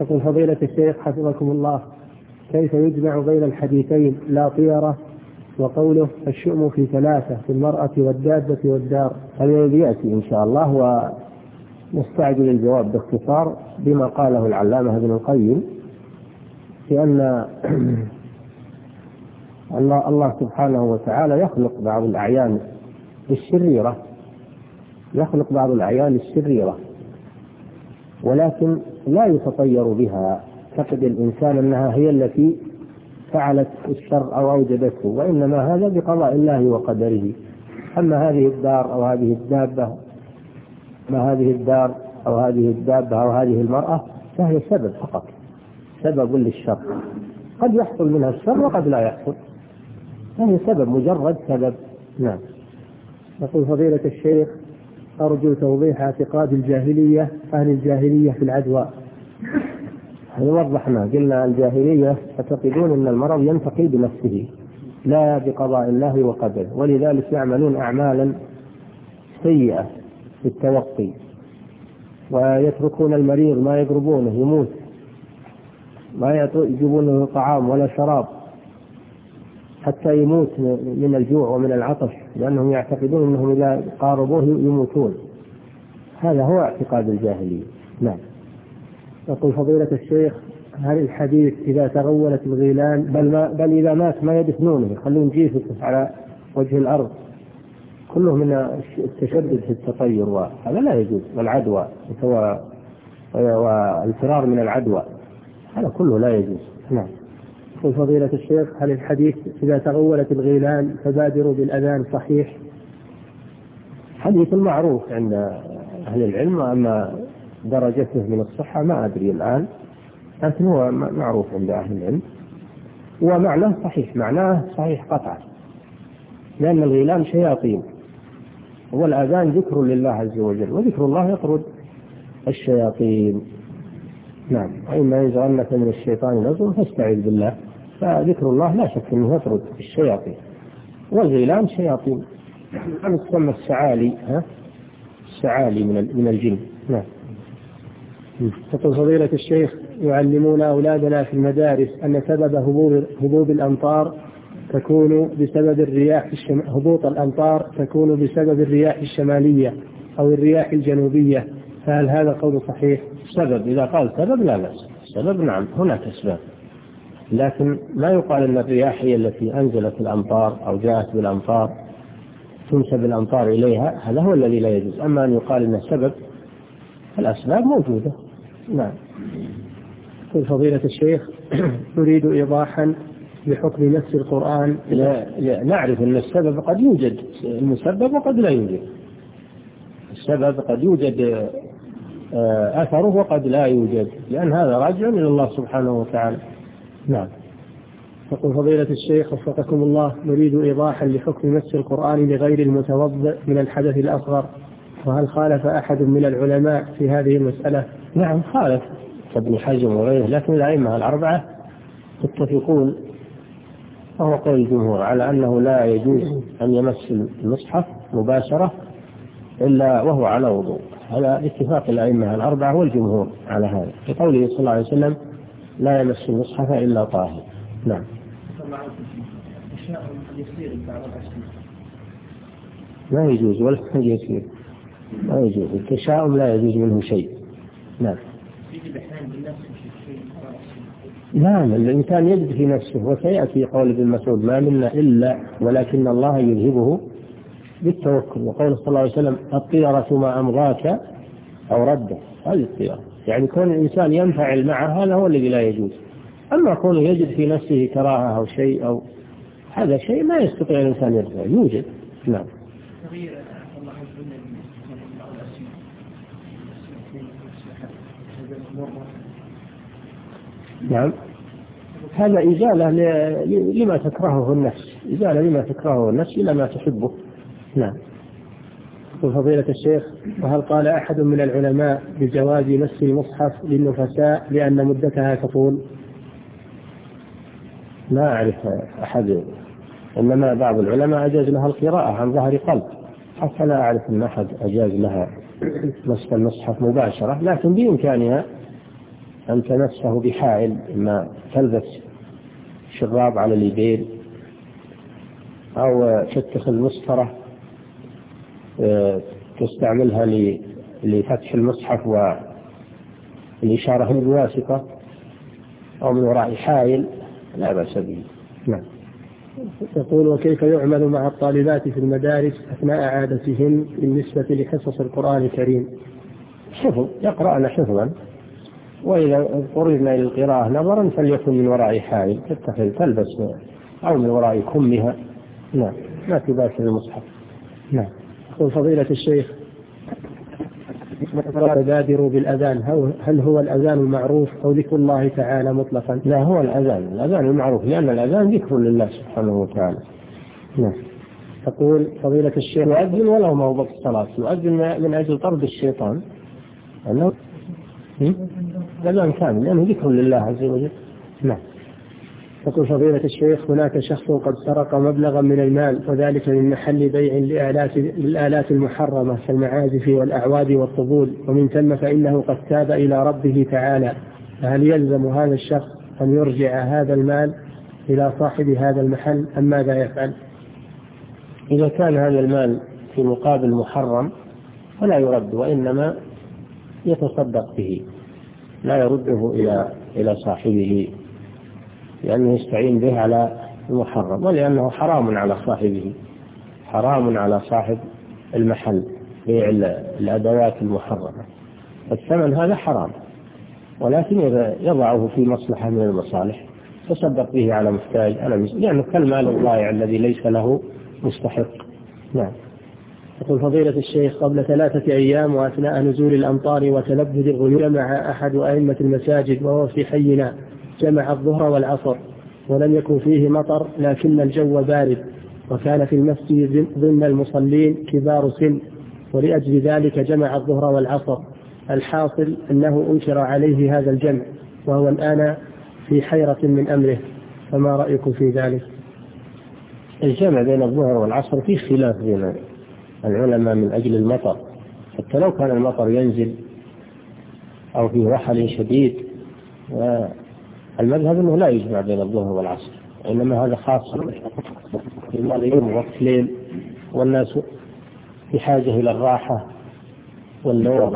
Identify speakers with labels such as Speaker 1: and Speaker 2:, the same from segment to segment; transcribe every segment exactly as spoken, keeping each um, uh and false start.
Speaker 1: يقول فضيلة الشيخ حفظكم الله، كيف يجمع بين الحديثين لا طيرة وقوله الشؤم في ثلاثة في المرأة والدابة والدار؟
Speaker 2: هذا يأتي إن شاء الله، ونستعجل الجواب باختصار بما قاله العلامة ابن القيم، لأن الله, الله سبحانه وتعالى يخلق بعض الأعيان الشريرة يخلق بعض الأعيان الشريرة ولكن لا يتطير بها، يعتقد الإنسان أنها هي التي فعلت الشر أو أوجدته، وإنما هذا بقضاء الله وقدره. أما هذه الدار أو هذه الدابة ما هذه الدار أو هذه الدابة أو هذه المرأة فهي سبب فقط، سبب للشر، قد يحصل منها الشر وقد لا يحصل، فهي سبب، مجرد سبب. نعم.
Speaker 1: يقول فضيلة الشيخ أرجو توضيح اعتقاد الجاهلية أهل الجاهلية في العدوى.
Speaker 2: وضحنا قلنا الجاهلية يعتقدون أن المرض ينتقي بنفسه لا بقضاء الله وقدره، ولذلك يعملون أعمالا سيئة في التوقي، ويتركون المريض ما يقربونه يموت، ما يجيبونه طعام ولا شراب حتى يموت من الجوع ومن العطش، لأنهم يعتقدون أنهم إذا قاربوه يموتون. هذا هو اعتقاد الجاهلية. نعم.
Speaker 1: يقول فضيلة الشيخ هل الحديث إذا تغولت الغيلان بل, ما بل إذا مات ما يدفنونه يخلون جيفته على وجه الأرض، كله من التشدد في التطير، وهذا لا يجوز، والعدوى والفرار من العدوى هذا كله لا يجوز. نعم. يقول فضيلة الشيخ هل الحديث إذا تغولت الغيلان فبادروا بالأذان صحيح؟
Speaker 2: حديث معروف عند أهل العلم، أما درجته من الصحة ما أدري الآن، لكن هو معروف عند أهل العلم ومعناه صحيح، معناه صحيح قطعا، لأن الغيلان شياطين، والأذان ذكر لله عز وجل، وذكر الله يطرد الشياطين. نعم. وإما ينزغنك من الشيطان نزغ فاستعذ بالله، فذكر الله لا شك أنه يطرد الشياطين، والغيلان شياطين، أم تسمى السعالي ها السعالي من من الجن. نعم.
Speaker 1: يقول فضيلة الشيخ يعلمون أولادنا في المدارس أن سبب هبوط هبوط الأمطار تكون بسبب الرياح الشم... هبوط الأمطار تكون بسبب الرياح الشمالية أو الرياح الجنوبية، فهل هذا قول صحيح؟
Speaker 2: سبب، إذا قال سبب لا بأس، سبب نعم هناك أسباب، لكن ما يقال أن الرياح هي التي أنزلت الأمطار أو جاءت بالأمطار تنسب الأمطار إليها، هذا هو الذي لا يجوز. أما أن يقال أنه سبب، الأسباب موجودة. نعم.
Speaker 1: يقول فضيلة الشيخ نريد إيضاحا بحكم نفس القرآن.
Speaker 2: لا لا نعرف أن السبب قد يوجد المسبب وقد لا يوجد، السبب قد يوجد أثره وقد لا يوجد، لأن هذا راجع إلى الله سبحانه وتعالى. نعم.
Speaker 1: يقول فضيلة الشيخ وفقكم الله نريد إيضاحا لحكم مس القرآن لغير المتوضئ من الحدث الأصغر، وهل خالف أحد من العلماء في هذه المسألة؟
Speaker 2: نعم خالف ابن حزم وغيره، لكن الأئمة الأربعة يتفقون، وهو قول الجمهور، على أنه لا يجوز أن يمس المصحف مباشرة إلا وهو على وضوء. هذا اتفاق الأئمة الأربعة والجمهور على هذا، في قوله صلى الله عليه وسلم لا يمس المصحف إلا طاهر. نعم. ما يجوز ولا يصير، ما يجوز التشاؤم، لا يجوز منه شيء. نعم. نعم الإنسان يجد في نفسه، وسيأتي قول ابن مسعود ما منا إلا ولكن الله يذهبه بالتوكل، وقول صلى الله عليه وسلم الطيرة ما أمضاك أو رده، هذه الطيرة، يعني كون الإنسان ينفعل معه هذا هو الذي لا يجوز. أما كونه يجد في نفسه كراهة أو شيء أو هذا شيء ما يستطيع الإنسان يرفع، يوجد. نعم. نعم هذا إزالة لما تكرهه النفس، إزالة لما تكرهه النفس إلى ما تحبه. نعم.
Speaker 1: فضيلة الشيخ وهل قال أحد من العلماء بجواز مس المصحف للنفساء لأن مدتها تطول؟
Speaker 2: لا أعرف أحد، إنما بعض العلماء أجاز لها القراءة عن ظهر قلب، حتى لا أعرف أن أحد أجاز لها مس المصحف مباشرة، لكن بإمكانها أن تمسه بحائل، إما تلبس شراب على اليدين أو تتخذ مسطرة تستعملها لفتح المصحف والإشارة بالواسطة أو من وراء حائل، لا بأس به. نعم.
Speaker 1: يقول: وكيف يعمل مع الطالبات في المدارس أثناء عادتهن بالنسبة لحصص القرآن الكريم؟
Speaker 2: حفظ، يقرأن حفظا، وإذا اضطررنا إلى القراءة نظرا فليكن من وراء حائل تتخذ تلبس أو من وراء كمها. نعم، ما تباشر المصحف.
Speaker 1: نعم. يقول: فضيلة الشيخ، تبادروا بالأذان، هل هو الأذان المعروف أو ذكر الله تعالى مطلقا؟
Speaker 2: لا، هو الأذان الأذان المعروف، لأن الأذان ذكر لله سبحانه وتعالى. نعم.
Speaker 1: تقول: فضيلة الشيخ،
Speaker 2: يؤذن ولو ما هو وقت الصلاة، يؤذن من أجل طرد الشيطان، أنه الأذان كامل لأنه ذكر لله عز وجل. نعم.
Speaker 1: تقول: فضيلة الشيخ، هناك شخص قد سرق مبلغا من المال وذلك من محل بيع للآلات, للآلات المحرمة كالمعازف والأعواد والطبول، ومن ثم فإنه قد تاب إلى ربه تعالى، فهل يلزم هذا الشخص أن يرجع هذا المال إلى صاحب هذا المحل أم ماذا يفعل؟
Speaker 2: إذا كان هذا المال في مقابل محرم فلا يرد، وإنما يتصدق به، لا يرده إلى إلى صاحبه، لأنه يستعين به على المحرم، ولأنه حرام على صاحبه، حرام على صاحب المحل بيع الأدوات المحرمة، الثمن هذا حرام، ولكن يضعه في مصلحة من المصالح تصدق به على محتاج، على مسلم، يعني كالمال الضائع الذي ليس له مستحق. نعم.
Speaker 1: يقول: فضيلة الشيخ، قبل ثلاثة أيام وأثناء نزول الأمطار وتلبد الغيوم جمع أحد أئمة المساجد وهو في حينا، جمع الظهر والعصر ولم يكن فيه مطر لكن الجو بارد، وكان في المسجد ضمن المصلين كبار سن، ولأجل ذلك جمع الظهر والعصر. الحاصل أنه أنكر عليه هذا الجمع وهو الآن في حيرة من أمره، فما رأيكم في ذلك؟
Speaker 2: الجمع بين الظهر والعصر في خلاف بين العلماء من أجل المطر، حتى لو كان المطر ينزل أو في رحل شديد، المذهب أنه لا يجمع بين الظهر والعصر، إنما هذا خاص باليوم وقت ليل والناس بحاجة إلى الراحة والنوم،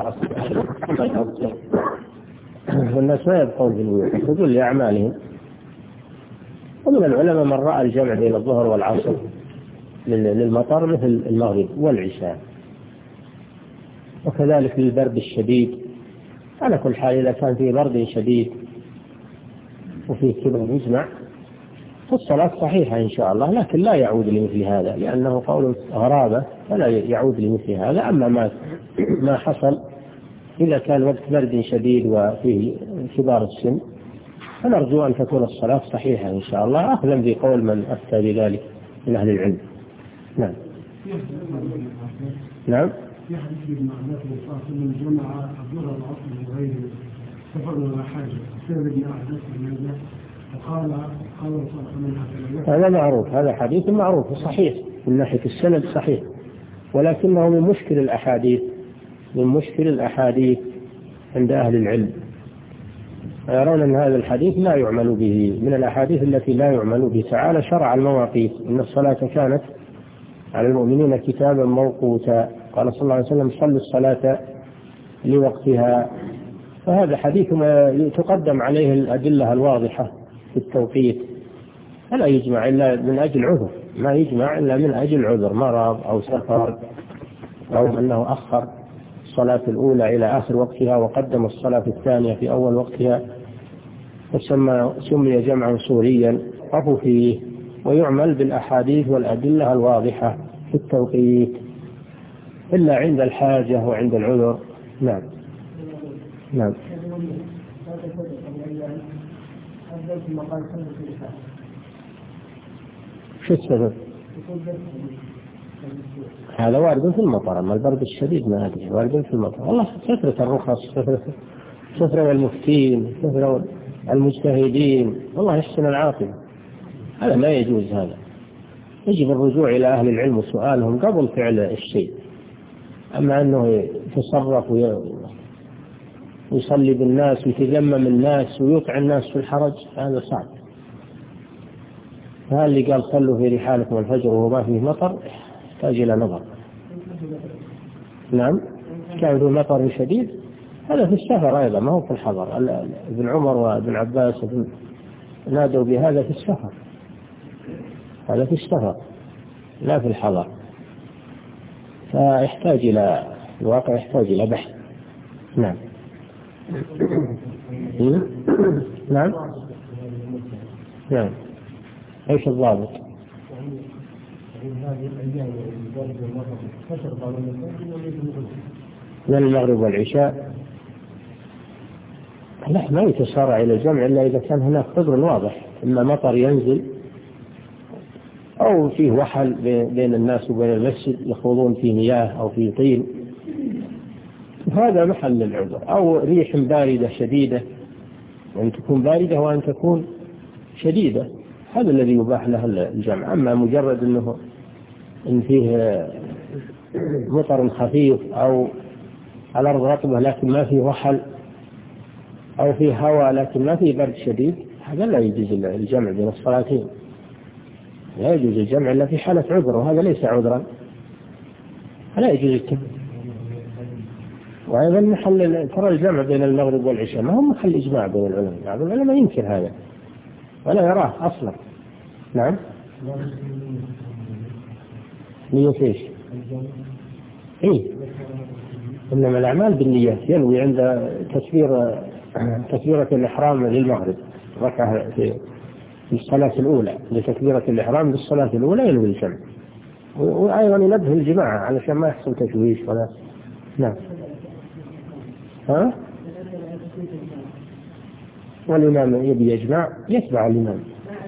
Speaker 2: والناس ما يبقون في البيوت يخرجون لأعمالهم. ومن العلماء من رأى الجمع بين الظهر والعصر للمطر مثل المغرب والعشاء، وكذلك للبرد الشديد. على كل حال إذا كان في برد شديد وفيه كبر يجمع فالصلاة صحيحة إن شاء الله، لكن لا يعود لمثل هذا لأنه قول غرابة، فلا يعود لمثل هذا. أما ما ما حصل إذا كان وقت برد شديد وفيه كبار السن فنرجو أن تكون الصلاة صحيحة إن شاء الله، أخذا بقول من أفتى بذلك من أهل العلم. نعم. نعم.
Speaker 3: يحدث ابن عباس من جمع الظهر والعصر وغيره سفر ولا حاجة، سير ابن عباس من وقال قال
Speaker 2: هذا معروف، هذا حديث معروف صحيح من ناحية السند صحيح، ولكنه من مشكل الأحاديث من مشكل الأحاديث عند أهل العلم، يرون أن هذا الحديث لا يعمل به، من الأحاديث التي لا يعمل به. تعالى شرع المواقيت، إن الصلاة كانت على المؤمنين كتابا موقوتا، قال صلى الله عليه وسلم صلوا الصلاة لوقتها، فهذا حديث ما تقدم عليه الأدلة الواضحة في التوقيت، فلا يجمع إلا من أجل عذر، ما يجمع إلا من أجل عذر، مرض أو سفر أو أنه أخر الصلاة الأولى إلى آخر وقتها وقدم الصلاة الثانية في أول وقتها، فسمى سمي جمعا صوريا قفوا فيه، ويعمل بالأحاديث والأدلة الواضحة في التوقيت إلا عند الحاجة وعند العذر. نعم. نعم. شو السبب؟ هذا وارد في المطر، أما البرد الشديد ما أدري، وارد في المطر. والله كثرة الرخص، كثرة المفتين، كثرة المجتهدين، والله يحسن العاقبة، هذا لا يجوز. هذا يجب الرجوع إلى أهل العلم وسؤالهم قبل فعل الشيء، أما أنه يتصرف ويصلي بالناس ويتجمم الناس ويوقع الناس في الحرج، هذا صعب. هذا اللي قال صلوا في رحالكم الفجر وهو ما فيه مطر يحتاج إلى نظر. نعم كان ذو مطر شديد، هذا في السفر أيضا ما هو في الحضر. ابن عمر وابن عباس نادوا بهذا في السفر، هذا في السفر لا في الحضر، فيحتاج إلى الواقع، يحتاج إلى بحث. نعم. نعم نعم. ايش الضابط؟ من المغرب والعشاء لا ما يتسارع إلى الجمع إلا إذا كان هناك عذر واضح، إما مطر ينزل أو فيه وحل بين الناس وبين المسجد يخوضون في مياه أو في طين، هذا محل العذر، أو ريح باردة شديدة، وأن تكون باردة وأن تكون شديدة، هذا الذي يباح له الجمع. أما مجرد أنه إن فيه مطر خفيف أو الأرض رطبة لكن ما فيه وحل أو فيه هواء لكن ما فيه برد شديد، هذا لا يجوز الجمع بين الصلاتين، لا يجوز الجمع إلا في حالة عذر، وهذا ليس عذرا، لا يجوز الجمع. وأيضا محل ترى الجمع بين المغرب والعشاء ما هو محل إجماع بين العلماء، بعض العلماء ينكر هذا ولا يراه أصلا. نعم نية ايش؟ إيه إنما الأعمال بالنيات، ينوي عند تكبير تكبيرة الإحرام للمغرب ركعة في الصلاة الأولى لتكبيرة الإحرام للصلاة الأولى ينوي الجمع، وأيضا ينبه الجماعة علشان ما يحصل تشويش ولا. نعم. ها؟ والإمام يبي يجمع يتبع الإمام،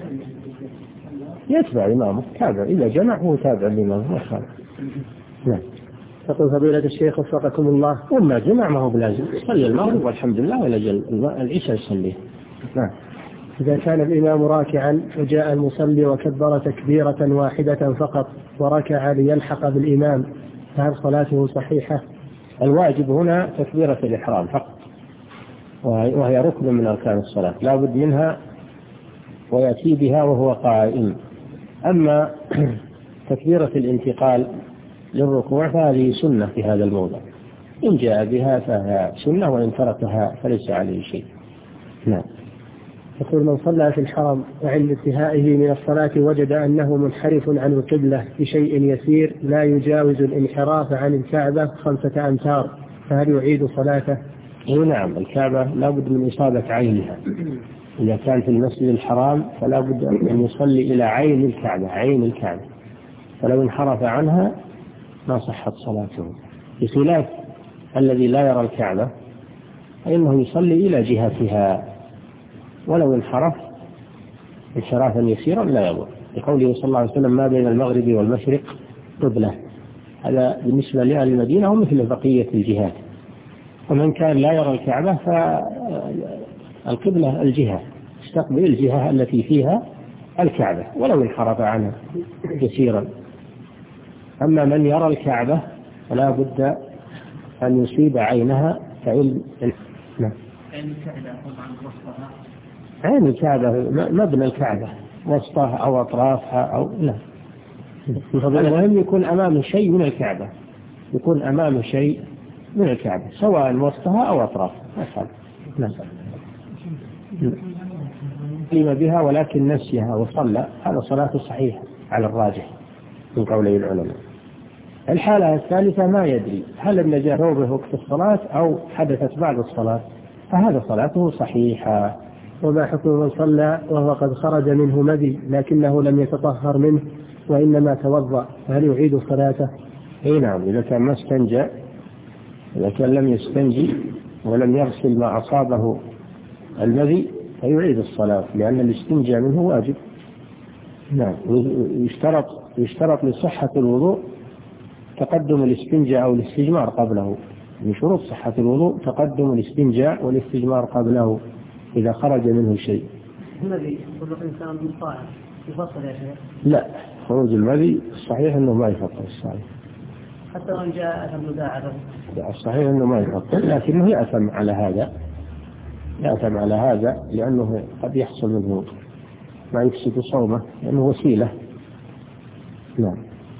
Speaker 2: يتبع الإمام تابع، إذا جمع هو تابع الإمام ما خالف. نعم.
Speaker 1: يقول فضيلة الشيخ وفقكم الله،
Speaker 2: وما جمع ما هو بلازم صلي المغرب والحمد لله ولا جل العشاء يصليه. نعم.
Speaker 1: إذا كان الإمام راكعا وجاء المصلي وكبر تكبيرة واحدة فقط وركع ليلحق بالإمام، فهل صلاته صحيحة؟
Speaker 2: الواجب هنا تكبيرة الإحرام فقط، وهي ركن من أركان الصلاة لا بد منها ويأتي بها وهو قائم. أما تكبيرة الانتقال للركوع فهذه سنة في هذا الموضع، إن جاء بها فهي سنة وإن تركها فليس عليه شيء. نعم.
Speaker 1: يقول من صلى في الحرم وعند انتهائه من الصلاة وجد أنه منحرف عن القبلة بشيء يسير لا يجاوز الانحراف عن الكعبة خمسة أمتار، فهل يعيد صلاته؟
Speaker 2: إيه نعم، الكعبة لا بد من إصابة عينها، إذا كان في المسجد الحرام فلا بد أن يصلي إلى عين الكعبة، عين الكعبة، فلو انحرف عنها ما صحت صلاته، بخلاف الذي لا يرى الكعبة فإنه يصلي إلى جهتها ولو انحرف انحرافا يسيرا لا يضر، لقوله صلى الله عليه وسلم ما بين المغرب والمشرق قبلة، هذا بالنسبة لأهل المدينة ومثل بقية الجهات. ومن كان لا يرى الكعبة فالقبلة الجهة، استقبل الجهة التي فيها الكعبة ولو انحرف عنها يسيرا. أما من يرى الكعبة فلا بد أن يصيب عينها فعل. نعم. عين الكعبة مبنى الكعبة وسطها أو أطرافها أو لا، المهم يكون أمامه شيء من الكعبة، يكون أمامه شيء من الكعبة سواء وسطها أو أطرافها. نعم. قيم بها ولكن نسيها وصلى، هذا صلاته صحيحة على الراجح من قولي العلماء. الحالة الثالثة ما يدري هل النجاة ثوبه وقت الصلاة أو حدثت بعد الصلاة، فهذا صلاته صحيحة.
Speaker 1: وما حكم من صلى وهو قد خرج منه مذي لكنه لم يتطهر منه وإنما توضأ، فهل يعيد صلاته؟
Speaker 2: اي نعم، إذا كان ما استنجى، إذا كان لم يستنجي ولم يغسل ما أصابه المذي فيعيد الصلاة، لأن الاستنجاء منه واجب. نعم. يشترط يشترط لصحة الوضوء تقدم الاستنجاء أو الاستجمار قبله، من شروط صحة الوضوء تقدم الاستنجاء والاستجمار قبله إذا خرج منه شيء.
Speaker 1: المذي يخرج الإنسان من صائم يفصل يا شيخ؟
Speaker 2: لا، خروج المذي الصحيح أنه ما يفطر الصائم.
Speaker 4: حتى وإن جاء أثم مداعبة.
Speaker 2: الصحيح أنه ما يفضل، لكنه يأثم على هذا، يأثم على هذا لأنه قد يحصل منه ما يفسد صومه، لأنه وسيلة. نعم.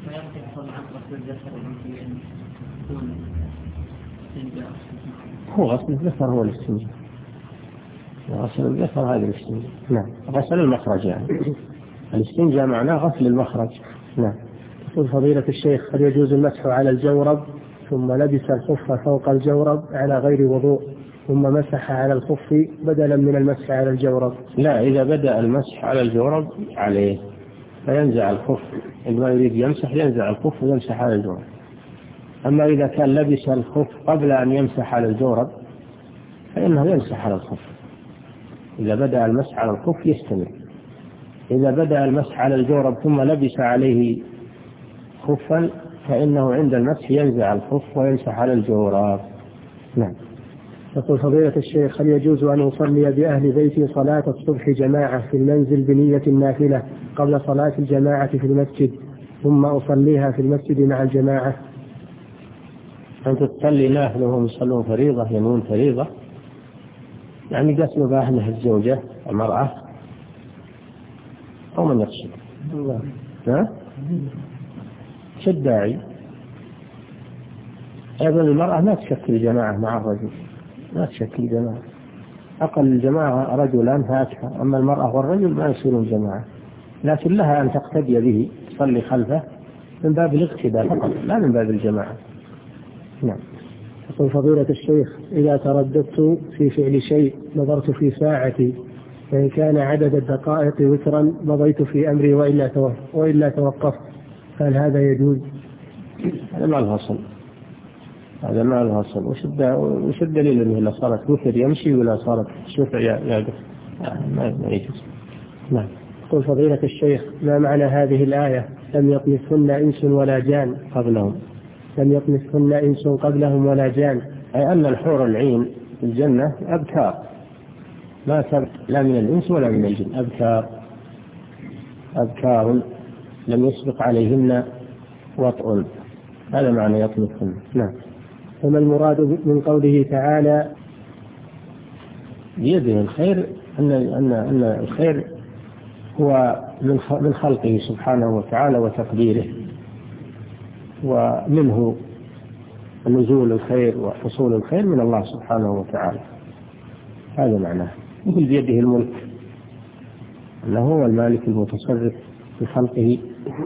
Speaker 2: هو غسل الذكر هو الاستنجاء، غسل الذكر هذا الاستنجاء. نعم. غسل المخرج يعني. الاستنجاء معناه غسل المخرج. نعم.
Speaker 1: يقول فضيلة الشيخ هل يجوز المسح على الجورب ثم لبس الخف فوق الجورب على غير وضوء ثم مسح على الخف بدلا من المسح على الجورب؟
Speaker 2: لا، إذا بدأ المسح على الجورب عليه فينزع الخف، عندما يريد يمسح ينزع الخف ويمسح على الجورب. أما إذا كان لبس الخف قبل أن يمسح على الجورب فإنه يمسح على الخف. إذا بدأ المسح على الخف يستمر. إذا بدأ المسح على الجورب ثم لبس عليه خفا فإنه عند المسح ينزع الخف ويمسح على الجورب. نعم.
Speaker 1: يقول فضيلة الشيخ هل يجوز أن أصلي بأهل بيتي صلاة الصبح جماعة في المنزل بنية النافلة قبل صلاة الجماعة في المسجد ثم أصليها في المسجد مع الجماعة؟
Speaker 2: أنت تصلي نافلة وهم يصلون فريضة ينون فريضة، يعني قسم بأهله الزوجة المرأة أو من يقصد؟ ها؟ شد داعي. أيضا المرأة ما تشكل جماعة مع الرجل، ما تشكل جماعة، أقل الجماعة رجلان فأكثر، أما المرأة والرجل ما يصيرون جماعة، لكن لها أن تقتدي به تصلي خلفه من باب الاقتداء فقط لا من باب الجماعة. نعم.
Speaker 1: يقول فضيلة الشيخ إذا ترددت في فعل شيء نظرت في ساعتي فإن كان عدد الدقائق وترا مضيت في أمري وإلا وإلا توقفت هل هذا يجوز؟
Speaker 2: هذا ما له أصل، هذا ما له أصل. وش الدليل أنه لا صارت وتر يمشي ولا صارت شفع يقف؟ ما يجوز.
Speaker 1: نعم. يقول فضيلة الشيخ ما معنى هذه الآية لم يطمثهن إنس ولا جان
Speaker 2: قبلهم؟
Speaker 1: لم يطمثهن إنس قبلهم ولا جان،
Speaker 2: أي أن الحور العين في الجنة أبكار ما سبق لا من الإنس ولا من الجن، أبكار أبكار لم يسبق عليهن وطء، هذا معنى يطمثهن. نعم.
Speaker 1: وما المراد من قوله تعالى
Speaker 2: بيده الخير؟ أن أن أن الخير هو من خلقه سبحانه وتعالى وتقديره، ومنه نزول الخير وحصول الخير من الله سبحانه وتعالى، هذا معناه. مثل بيده الملك، أنه هو المالك المتصرف في خلقه،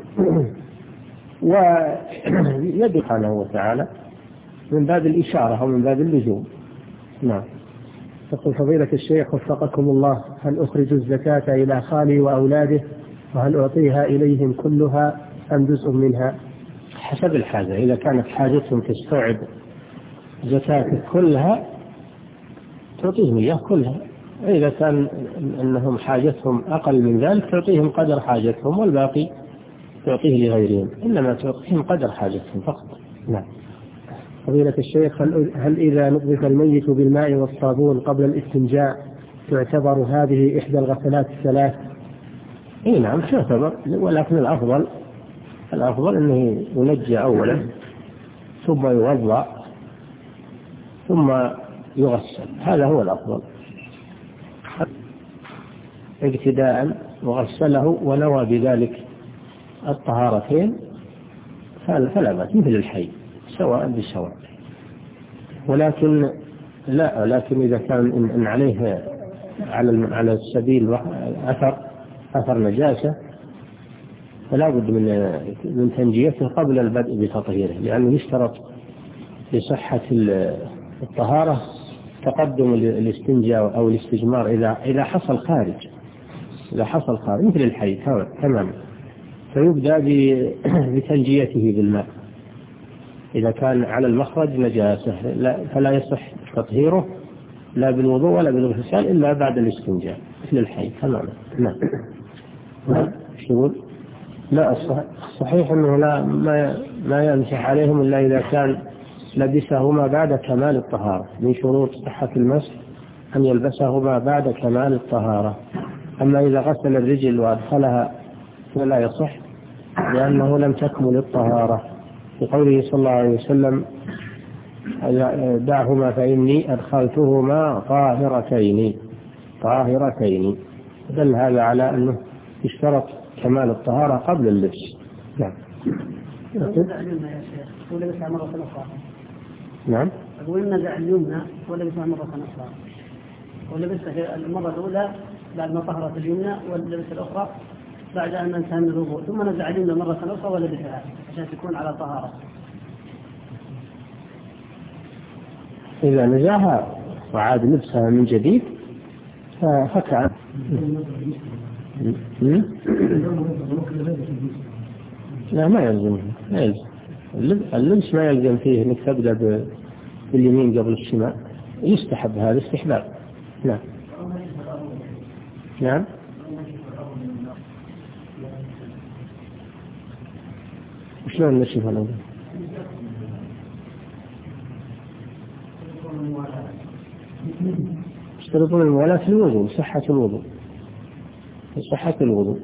Speaker 2: ويده سبحانه وتعالى من باب الإشارة أو من باب اللزوم. نعم.
Speaker 1: يقول فضيلة الشيخ وفقكم الله هل أخرج الزكاة إلى خالي وأولاده وهل أعطيها إليهم كلها أم جزء منها؟
Speaker 2: حسب الحاجة، إذا كانت حاجتهم تستوعب زكاة كلها تعطيهم إياه كلها، إذا كان أنهم حاجتهم أقل من ذلك تعطيهم قدر حاجتهم والباقي تعطيه لغيرهم، إنما تعطيهم قدر حاجتهم فقط. نعم.
Speaker 1: فضيلة الشيخ هل إذا نظف الميت بالماء والصابون قبل الاستنجاء تعتبر هذه إحدى الغسلات الثلاث؟
Speaker 2: إيه نعم تعتبر، ولكن الأفضل الأفضل أنه ينجى أولا ثم يوضأ ثم يغسل، هذا هو الأفضل ابتداء، وغسله ونوى بذلك الطهارتين فلا بأس، مثل الحي سواء بسواء. ولكن لا لكن إذا كان إن عليه على على السبيل أثر أثر نجاسة فلا بد من من تنجيته قبل البدء بتطهيره، لأنه يشترط لصحة الطهارة تقدم الاستنجاء أو الاستجمار إذا إذا حصل خارج إذا حصل خارج مثل الحي تماما، فيبدأ بتنجيته بالماء. إذا كان على المخرج نجاسة لا فلا يصح تطهيره لا بالوضوء ولا بالغسال إلا بعد الاستنجاء مثل الحي تماما. نعم. شغل لا الصحيح أنه لا ما ما يمسح عليهم إلا إذا كان لبسهما بعد كمال الطهارة، من شروط صحة المسح أن يلبسهما بعد كمال الطهارة. أما إذا غسل الرجل وأدخلها فلا يصح لأنه لم تكمل الطهارة، في قوله صلى الله عليه وسلم دعهما فإني أدخلتهما طاهرتين طاهرتين، دل هذا على أنه يشترط كمال الطهارة قبل اللبس. نعم. نعم.
Speaker 4: أقول نزع اليمنى ولبسها مرة أخرى، ولبسها في المرة الأولى بعد ما طهرت اليمنى، واللبس الأخرى بعد أن انتهى من الوضوء، ثم نزع اليمنى مرة أخرى ولبسها عشان تكون على طهارة.
Speaker 2: إذا نزعها وعاد لبسها من جديد فكان لا ما يلزم ما يلزم اللبس ما يلزم فيه انك تبدأ باليمين قبل الشمال، يستحب هذا استحباب. نعم. نعم. شلون نشوف هذا؟ يشترطون الموالاة في الوضوء، صحة الوضوء، صحة الوضوء.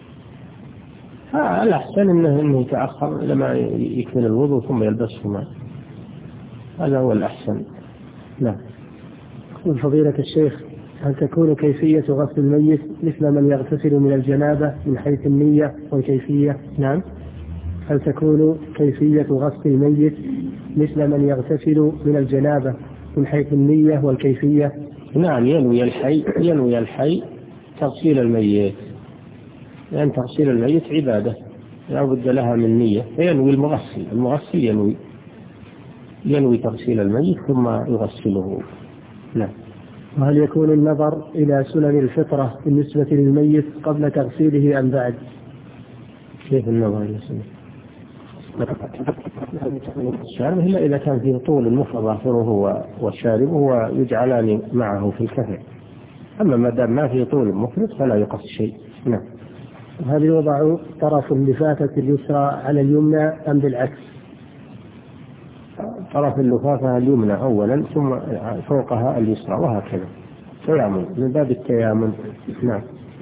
Speaker 2: الأحسن إنه إنه يتأخر لما يكمل الوضوء ثم يلبسهما، هذا هو الأحسن. نعم.
Speaker 1: من فضيلة الشيخ، هل تكون كيفية غسل الميت مثل من يغتسل من الجنابة من حيث النية والكيفية؟
Speaker 2: نعم.
Speaker 1: هل تكون كيفية غسل الميت مثل من يغتسل من الجنابة من حيث النية والكيفية؟
Speaker 2: نعم، ينوي الحي ينوي الحي تغسيل الميت، لأن تغسيل الميت عبادة لا بد لها من نية، فينوي المغسل المغسل ينوي ينوي تغسيل الميت ثم يغسله. نعم.
Speaker 1: وهل يكون النظر إلى سنن الفطرة بالنسبة للميت قبل تغسيله أم بعد؟
Speaker 2: كيف النظر إلى سنن الشارب؟ إلا إذا كان فيه طول المفرد ظاهره والشارب ويجعلان معه في الكفن، أما ما دام ما فيه طول المفرد فلا يقص شيء. نعم.
Speaker 1: هل يوضع طرف اللفافة اليسرى على اليمنى أم بالعكس؟
Speaker 2: طرف اللفافة اليمنى أولا ثم فوقها اليسرى وهكذا، تيامن من باب التيامن. نعم.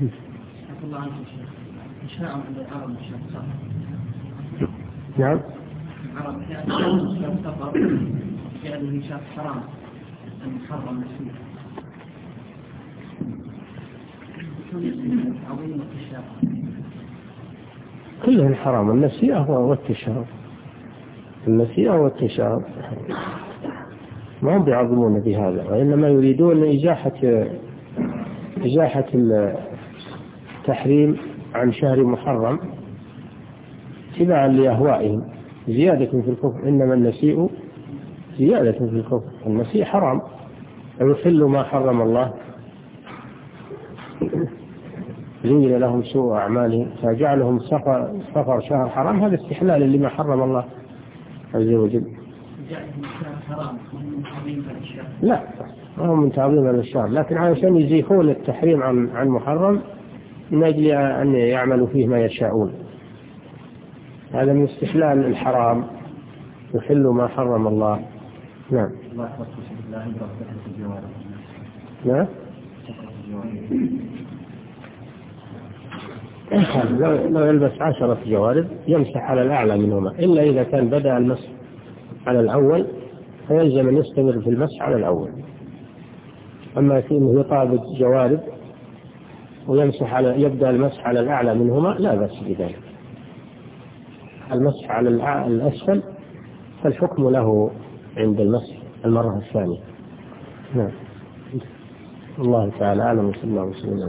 Speaker 2: نعم. كلهم حرام، النسيئة والتشرب، النسيئة والتشرب ما هم بيعظمون بهذا، وإنما يريدون إزاحة إزاحة التحريم عن شهر محرم تبعا لأهوائهم، زيادة في الكفر. إنما النسيء زيادة في الكفر، النسيء حرام، ويحل ما حرم الله، زين لهم سوء أعمالهم فجعلهم سفر, سفر شهر حرام، هذا استحلال لما حرم الله عز وجل. لا، ما هو من تعظيم للشهر، لكن عشان يزيحون التحريم عن عن محرم من أجل أن يعملوا فيه ما يشاءون، هذا من استحلال الحرام، يحل ما حرم الله. نعم. نعم. لو يلبس عشرة جوارب يمسح على الأعلى منهما، إلا إذا كان بدأ المسح على الأول فيلزم أن يستمر في المسح على الأول. أما كونه يطابق جوارب ويمسح على يبدأ المسح على الأعلى منهما لا بأس بذلك. المسح على الأسفل فالحكم له عند المسح المرة الثانية. نعم. الله تعالى أعلم، وصلى الله وسلم.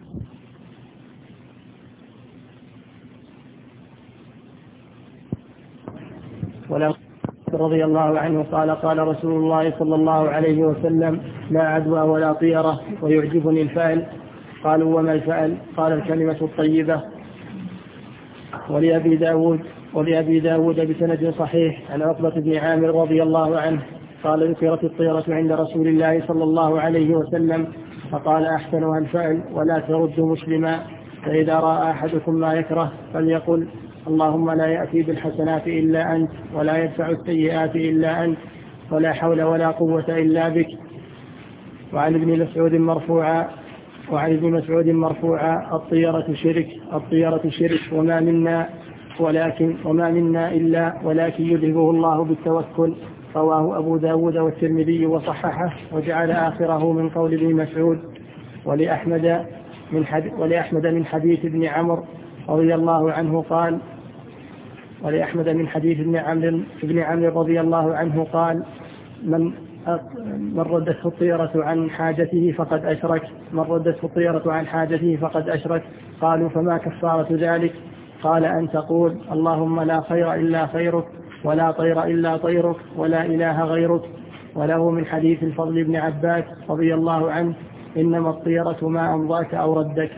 Speaker 1: ولا رضي الله عنه قال قال رسول الله صلى الله عليه وسلم: لا عدوى ولا طيرة ويعجبني الفعل. قالوا: وما الفعل؟ قال: الكلمة الطيبة. ولأبي داود ولأبي داود بسند صحيح عن عقبة بن عامر رضي الله عنه قال: ذكرت الطيرة عند رسول الله صلى الله عليه وسلم فقال: أحسنها الفعل ولا ترد مسلما، فإذا رأى أحدكم ما يكره فليقل: اللهم لا يأتي بالحسنات إلا أنت ولا يدفع السيئات إلا أنت ولا حول ولا قوة إلا بك. وعن ابن مسعود مرفوعا وعن ابن مسعود مرفوعا الطيرة شرك الطيرة شرك وما منا ولكن وما منا إلا ولكن يذهبه الله بالتوكل. رواه أبو داود والترمذي وصححه وجعل آخره من قول ابن مسعود. ولأحمد من, ولأحمد من حديث ابن عمرو رضي الله عنه قال ولأحمد من حديث ابن عمرو ابن عمرو رضي الله عنه قال من من ردته الطيرة عن حاجته فقد أشرك من ردته الطيرة عن حاجته فقد أشرك. قالوا فما كفارة ذلك؟ قال أن تقول اللهم لا خير إلا خيرك ولا طير إلا طيرك ولا إله غيرك. وله من حديث الفضل بن عباس رضي الله عنه إنما الطيرة ما أمضاك أو ردك.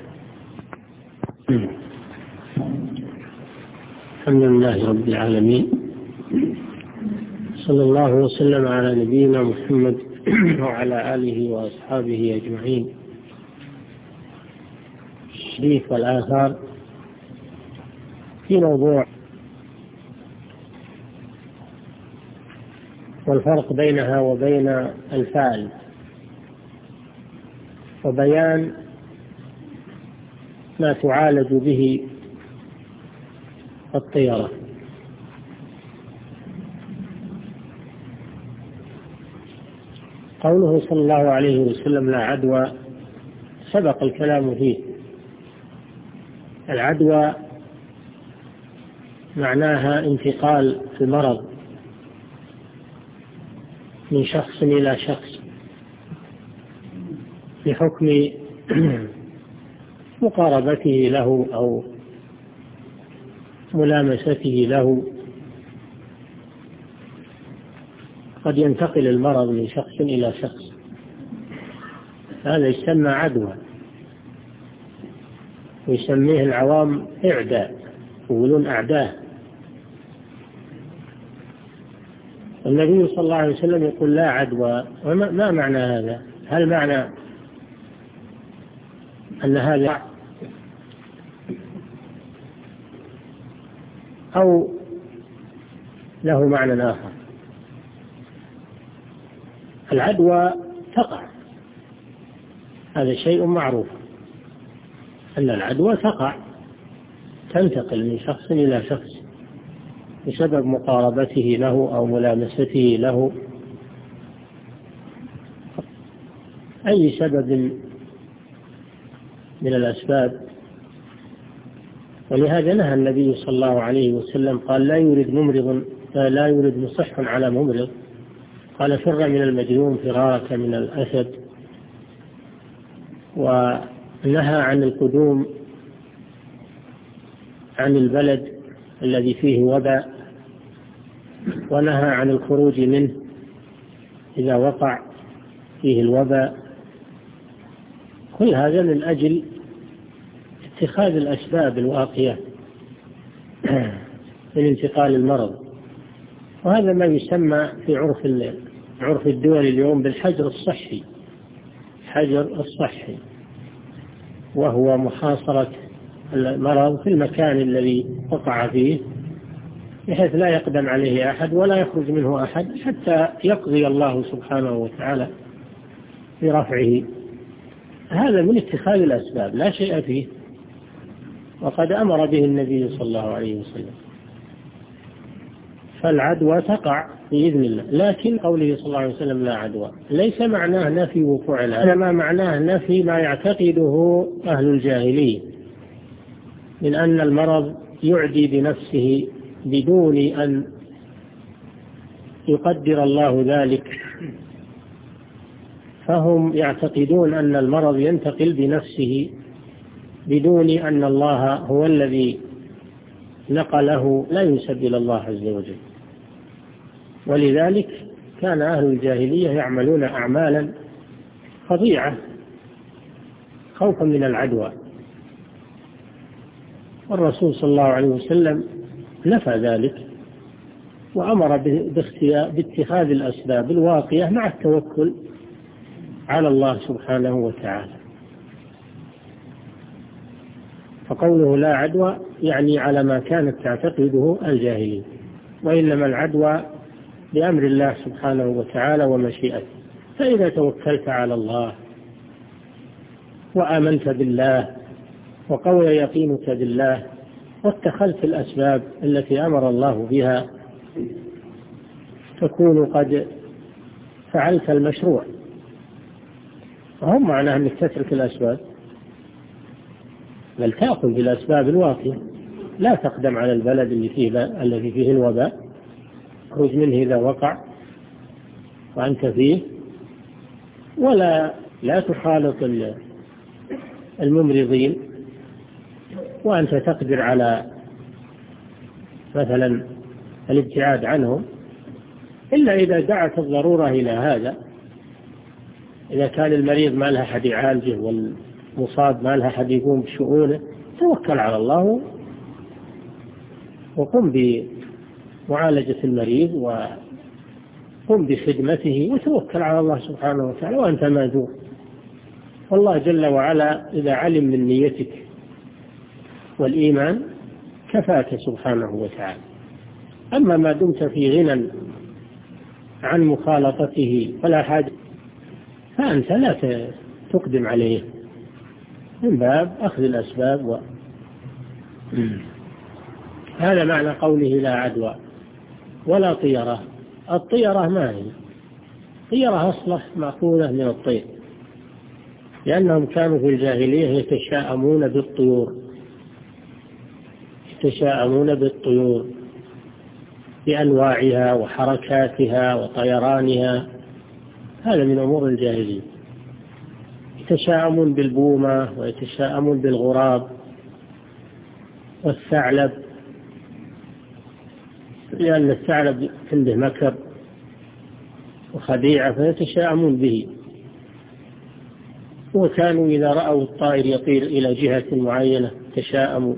Speaker 2: الحمد لله رب العالمين، صلى الله وسلم على نبينا محمد وعلى آله وأصحابه أجمعين. الحديث والآثار في موضوع والفرق بينها وبين الفعل وبيان ما تعالج به الطيرة. قوله صلى الله عليه وسلم لا عدوى سبق الكلام فيه. العدوى معناها انتقال المرض من شخص إلى شخص بحكم مقاربته له أو ملامسته له. قد ينتقل المرض من شخص إلى شخص، هذا يسمى عدوى، ويسميه العوام إعداء، يقولون أعداء. النبي صلى الله عليه وسلم يقول لا عدوى. ما معنى هذا؟ هل معنى أن هذا أو له معنى آخر؟ العدوى تقع، هذا شيء معروف أن العدوى تقع، تنتقل من شخص إلى شخص بسبب مقاربته له أو ملامسته له، أي سبب من الأسباب. ولهذا نهى النبي صلى الله عليه وسلم قال لا يرد ممرض لا يرد مصح على ممرض، قال فر من المجنون فرارك من الأسد. ونهى عن القدوم عن البلد الذي فيه وباء، ونهى عن الخروج منه إذا وقع فيه الوباء. كل هذا من أجل اتخاذ الأسباب الواقية من انتقال المرض. وهذا ما يسمى في عرف عرف الدول اليوم بالحجر الصحي، الحجر الصحي، وهو محاصرة المرض في المكان الذي وقع فيه بحيث لا يقدم عليه أحد ولا يخرج منه أحد حتى يقضي الله سبحانه وتعالى برفعه. هذا من اتخاذ الأسباب لا شيء فيه، وقد أمر به النبي صلى الله عليه وسلم. فالعدوى تقع بإذن الله، لكن قوله صلى الله عليه وسلم لا عدوى ليس معناه نفي وقوع العدوى، إنما معناه نفي ما يعتقده أهل الجاهلية من أن المرض يعدي بنفسه بدون أن يقدر الله ذلك. فهم يعتقدون أن المرض ينتقل بنفسه بدون أن الله هو الذي نقله، لا ينسب إلى الله عز وجل. ولذلك كان أهل الجاهلية يعملون أعمالا فظيعة خوفا من العدوى، والرسول صلى الله عليه وسلم نفى ذلك وأمر باتخاذ الأسباب الواقية مع التوكل على الله سبحانه وتعالى. فقوله لا عدوى يعني على ما كانت تعتقده الجاهلية، وإنما العدوى بأمر الله سبحانه وتعالى ومشيئته. فإذا توكلت على الله وآمنت بالله وقوي يقينك بالله واتخذت الأسباب التي أمر الله بها تكون قد فعلت المشروع. وهم معناه أنك تترك الأسباب، بل تأخذ بالأسباب الواقعة، لا تقدم على البلد اللي فيه الذي فيه الوباء، خرج منه إذا وقع وأنت فيه، ولا لا تخالط الممرضين وأنت تقدر على مثلا الابتعاد عنهم، إلا إذا دعت الضرورة إلى هذا. إذا كان المريض ما لها حد يعالجه والمصاب ما لها حد يقوم بشؤونه، توكل على الله وقم بمعالجة المريض وقم بخدمته وتوكل على الله سبحانه وتعالى وأنت ماجور. والله جل وعلا إذا علم من نيتك والإيمان كفاك سبحانه وتعالى. أما ما دمت في غنى عن مخالطته فلا حاجة، فأنت لا تقدم عليه، من باب أخذ الأسباب و... هذا معنى قوله لا عدوى ولا طيرة. الطيرة ما هي طيرة أصله مأخوذة من الطير، لأنهم كانوا في الجاهلية يتشاءمون بالطيور يتشاءمون بالطيور بأنواعها وحركاتها وطيرانها، هذا من أمور الجاهلية. يتشاءمون بالبومة ويتشاءمون بالغراب والثعلب، لأن الثعلب عنده مكر وخديعة فيتشاءمون به. وكانوا إذا رأوا الطائر يطير إلى جهة معينة تشاءموا،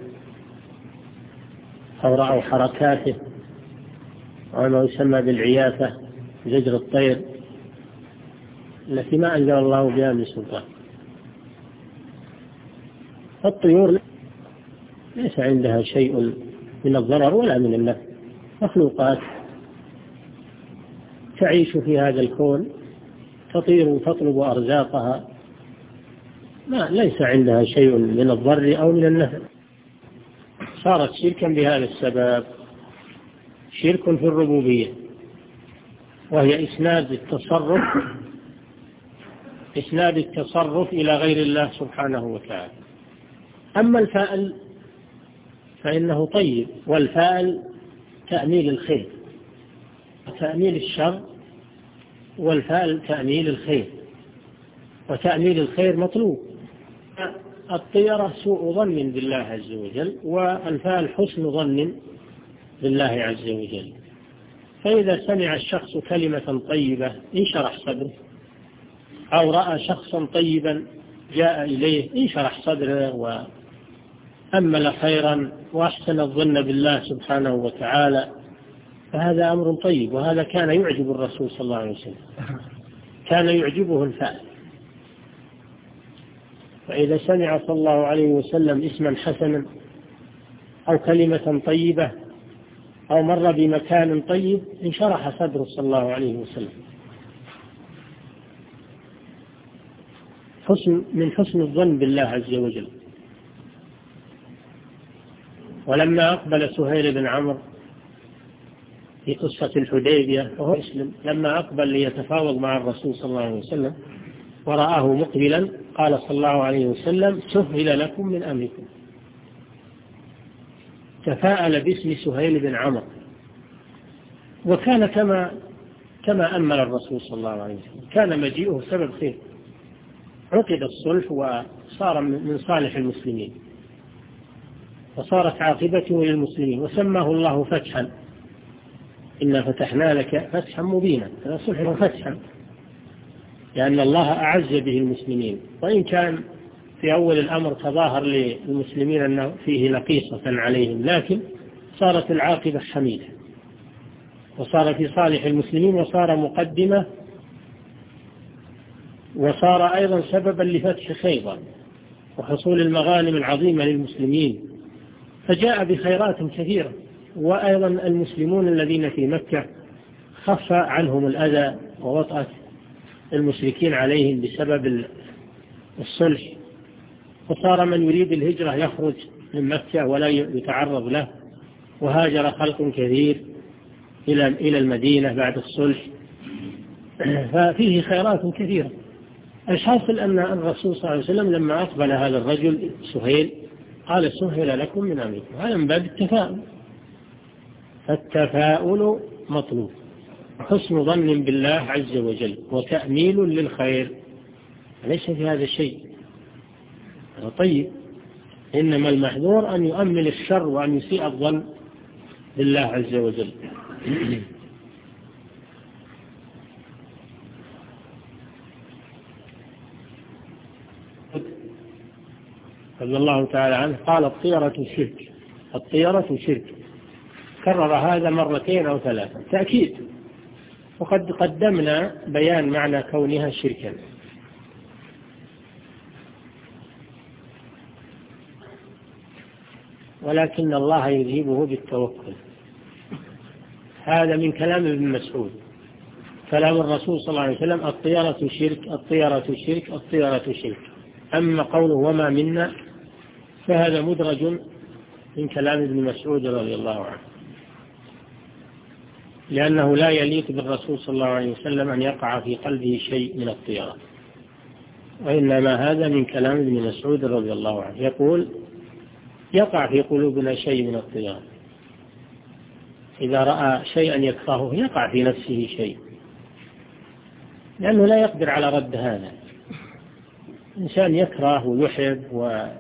Speaker 2: أو رأوا حركاته وما يسمى بالعيافة، زجر الطير التي ما أنزل الله بها من سلطان. الطيور ليس عندها شيء من الضرر ولا من النفع، مخلوقات تعيش في هذا الكون، تطير وتطلب أرزاقها، ما ليس عندها شيء من الضر أو من النفع. صارت شركا بهذا السبب، شرك في الربوبية، وهي إسناد التصرف إسناد التصرف إلى غير الله سبحانه وتعالى. أما الفاعل فإنه طيب، والفاعل تأميل الخير، تأميل الشر، والفاعل تأميل الخير، وتأميل الخير مطلوب. الطيرة سوء ظن بالله عز وجل، والفاعل حسن ظن بالله عز وجل. فإذا سمع الشخص كلمة طيبة انشرح صدره، أو رأى شخصا طيبا جاء إليه انشرح صدره وأمل خيرا وأحسن الظن بالله سبحانه وتعالى، فهذا أمر طيب. وهذا كان يعجب الرسول صلى الله عليه وسلم، كان يعجبه الفعل. فإذا سمع صلى الله عليه وسلم اسما حسنا أو كلمة طيبة أو مر بمكان طيب انشرح صدره صلى الله عليه وسلم. حسن من حسن الظن بالله عز وجل. ولما أقبل سهيل بن عمرو في قصة الحديبية وهو مسلم، لما أقبل ليتفاوض مع الرسول صلى الله عليه وسلم ورآه مقبلا قال صلى الله عليه وسلم: سهل لكم من أمركم. تفاءل باسم سهيل بن عمرو، وكان كما كما أمل الرسول صلى الله عليه وسلم، كان مجيئه سبب خير، عقد الصلح وصار من صالح المسلمين، وصارت عاقبته للمسلمين، وسماه الله فتحا. إنا فتحنا لك فتحا مبينا، هذا صلح فتحا، لأن الله أعز به المسلمين. وإن كان في أول الأمر تظاهر للمسلمين أنه فيه نقيصة عليهم، لكن صارت العاقبة حميدة، وصار في صالح المسلمين، وصار مقدمة، وصار أيضا سببا لفتح خيبر وحصول المغانم العظيمة للمسلمين، فجاء بخيرات كثيرة. وأيضا المسلمون الذين في مكة خف عنهم الأذى ووطأة المشركين عليهم بسبب الصلح، وصار من يريد الهجرة يخرج
Speaker 5: من مكة ولا يتعرض له، وهاجر خلق كثير إلى إلى المدينة بعد الصلح، ففيه خيرات كثيرة. الحاصل أن الرسول صلى الله عليه وسلم لما أقبل هذا الرجل سهيل قال سهل لكم من أمركم، هذا من باب التفاؤل، فالتفاؤل مطلوب، حسن ظن بالله عز وجل وتأميل للخير، ليس في هذا الشيء. طيب، إنما المحذور أن يؤمل الشر وأن يسيء الظن بالله عز وجل. رضي الله تعالى عنه قال الطيرة شرك، الطيرة شرك، كرر هذا مرتين أو ثلاثة تأكيد، وقد قدمنا بيان معنى كونها شركا. ولكن الله يذهبه بالتوكل، هذا من كلام ابن مسعود، كلام الرسول صلى الله عليه وسلم الطيرة شرك، الطيرة شرك، الطيرة شرك. أما قوله وما منا فهذا مدرج من كلام ابن مسعود رضي الله عنه، لأنه لا يليق بالرسول صلى الله عليه وسلم أن يقع في قلبه شيء من الطيرة، وإنما هذا من كلام ابن مسعود رضي الله عنه، يقول يقع في قلوبنا شيء من الطيرة، إذا رأى شيئا يكرهه يقع في نفسه شيء، لأنه لا يقدر على رد هذا. إنسان يكره ويحب ويجد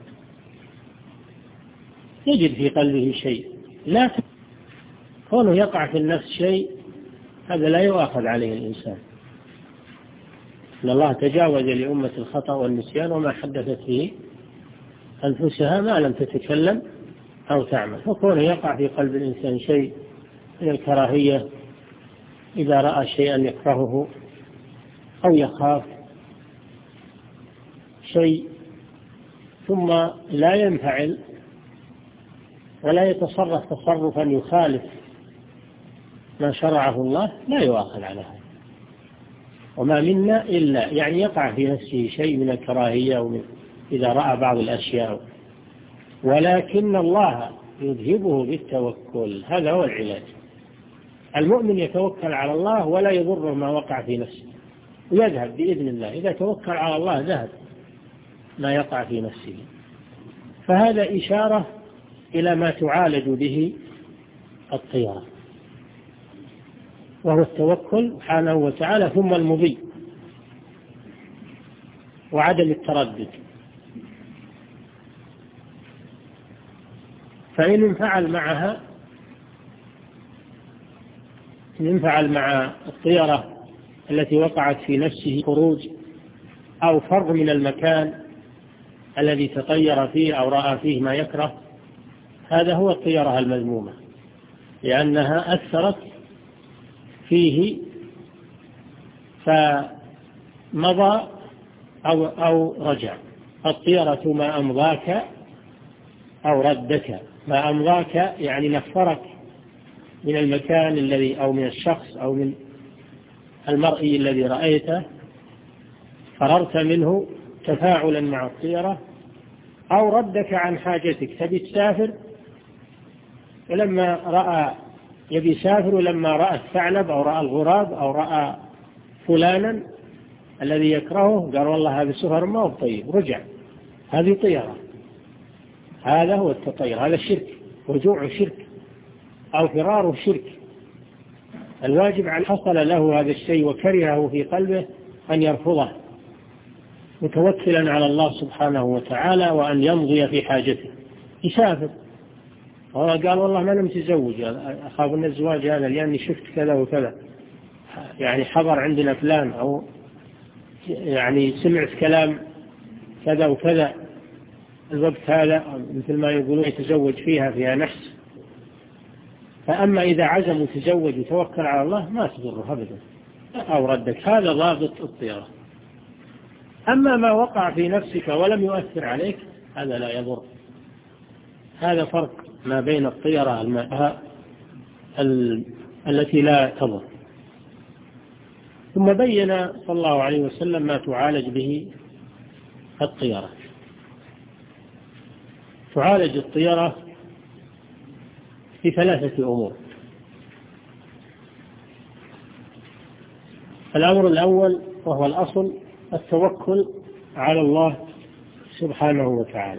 Speaker 5: في قلبه شيء، لا كونه يقع في النفس شيء هذا لا يؤاخذ عليه الإنسان، إن الله تجاوز لأمة الخطأ والنسيان وما حدثت به أنفسها ما لم تتكلم أو تعمل. فكونه يقع في قلب الإنسان شيء من الكراهية إذا رأى شيئا يكرهه أو يخاف شيء ثم لا ينفعل ولا يتصرف تصرفا يخالف ما شرعه الله لا يؤاخذ على هذا. وما منا إلا يعني يقع في نفسه شيء من الكراهية ومن إذا رأى بعض الأشياء، ولكن الله يذهبه بالتوكل، هذا هو العلاج. المؤمن يتوكل على الله ولا يضر ما وقع في نفسه ويذهب بإذن الله، إذا توكل على الله ذهب ما يقع في نفسه. فهذا إشارة إلى ما تعالج به الطيرة، وهو التوكل سبحانه وتعالى ثم المضي وعدم التردد. فإن انفعل معها إن انفعل مع الطيرة التي وقعت في نفسه خروج أو فر من المكان الذي تطير فيه أو رأى فيه ما يكره، هذا هو الطيرة المذمومة، لأنها أثرت فيه فمضى أو, أو رجع. الطيرة ما أمضاك أو ردك، ما أمضاك يعني نفرك من المكان الذي أو من الشخص أو من المرئي الذي رأيته، فررت منه تفاعلا مع الطيرة، أو ردك عن حاجتك، تبي تسافر ولما رأى يبي يسافر ولما رأى الثعلب أو رأى الغراب أو رأى فلانا الذي يكرهه قال والله هذا سفر ما هو طيب، رجع. هذه طيرة، هذا هو التطير، هذا الشرك، رجوع الشرك أو فرار الشرك. الواجب على حصل له هذا الشيء وكرهه في قلبه أن يرفضه متوكلا على الله سبحانه وتعالى، وأن يمضي في حاجته، يسافر. قال والله ما لم تزوج، أخاف أن الزواج هذا لأني شفت كذا وكذا، يعني حضر عندنا فلان، أو يعني سمعت كلام كذا وكذا الوقت هذا، مثل ما يقولون يتزوج فيها فيها نفس. فأما إذا عزم وتزوج وتوكل على الله ما تضره أبدا أو ردك، هذا ضابط الطيرة. أما ما وقع في نفسك ولم يؤثر عليك هذا لا يضر. هذا فرق ما بين الطيرة الماء التي لا تضر. ثم بين صلى الله عليه وسلم ما تعالج به الطيرة، تعالج الطيرة في ثلاثة أمور. الأمر الأول وهو الأصل التوكل على الله سبحانه وتعالى،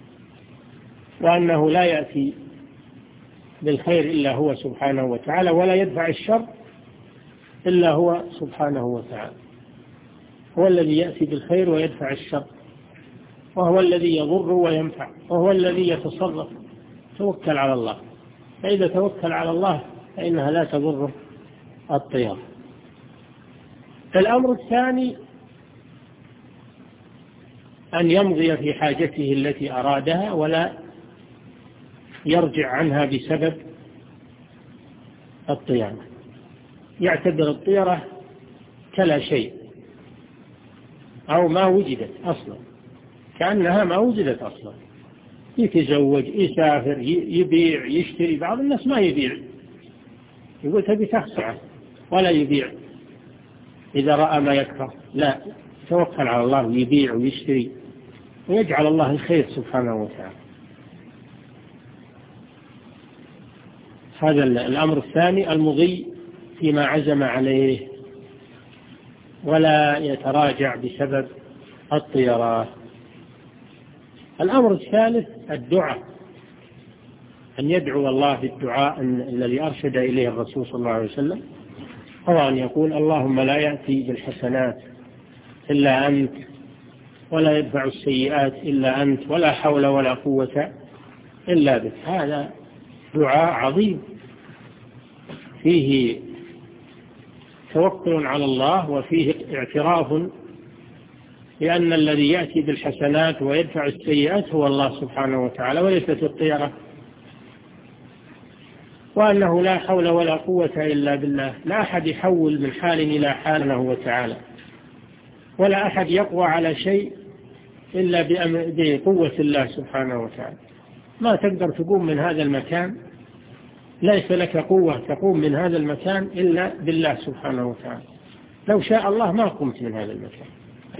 Speaker 5: وأنه لا يأتي بالخير إلا هو سبحانه وتعالى، ولا يدفع الشر إلا هو سبحانه وتعالى. هو الذي يأتي بالخير ويدفع الشر، وهو الذي يضر وينفع، وهو الذي يتصرف. توكل على الله، فإذا توكل على الله فإنها لا تضر الطيرة. الأمر الثاني أن يمضي في حاجته التي أرادها ولا يرجع عنها بسبب الطيرة، يعتبر الطيرة كلا شيء أو ما وجدت أصلا، كأنها ما وجدت أصلا. يتزوج، يسافر، يبيع، يشتري. بعض الناس ما يبيع، يقول تبي تخسعه ولا يبيع إذا رأى ما يكره. لا، توكل على الله ويبيع ويشتري ويجعل الله الخير سبحانه وتعالى. هذا الأمر الثاني، المضي فيما عزم عليه ولا يتراجع بسبب الطيرات. الأمر الثالث الدعاء، أن يدعو الله بالدعاء الذي أرشد إليه الرسول صلى الله عليه وسلم، هو أن يقول اللهم لا يأتي بالحسنات إلا أنت، ولا يدفع السيئات إلا أنت، ولا حول ولا قوة إلا بك. هذا دعاء عظيم فيه توكل على الله، وفيه اعتراف لأن الذي يأتي بالحسنات ويدفع السيئات هو الله سبحانه وتعالى وليست الطيرة، وأنه لا حول ولا قوة إلا بالله. لا أحد يحول من حال إلى حاله وتعالى، ولا أحد يقوى على شيء إلا بقوة الله سبحانه وتعالى. ما تقدر تقوم من هذا المكان، ليس لك قوة تقوم من هذا المكان إلا بالله سبحانه وتعالى. لو شاء الله ما قمت من هذا المكان،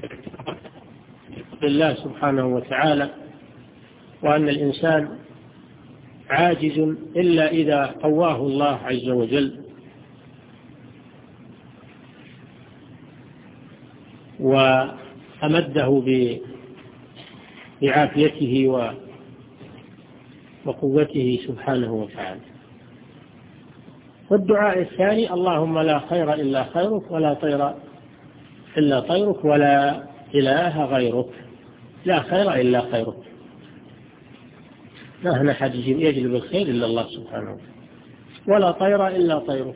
Speaker 5: بالله سبحانه وتعالى. وأن الإنسان عاجز إلا إذا قواه الله عز وجل وأمده بعافيته وقوته سبحانه وتعالى. والدعاء الثاني اللهم لا خير إلا خيرك، ولا طير إلا طيرك، ولا إله غيرك. لا خير إلا خيرك، ما أحد يجلب الخير إلا الله سبحانه وتعالى، ولا طير إلا طيرك.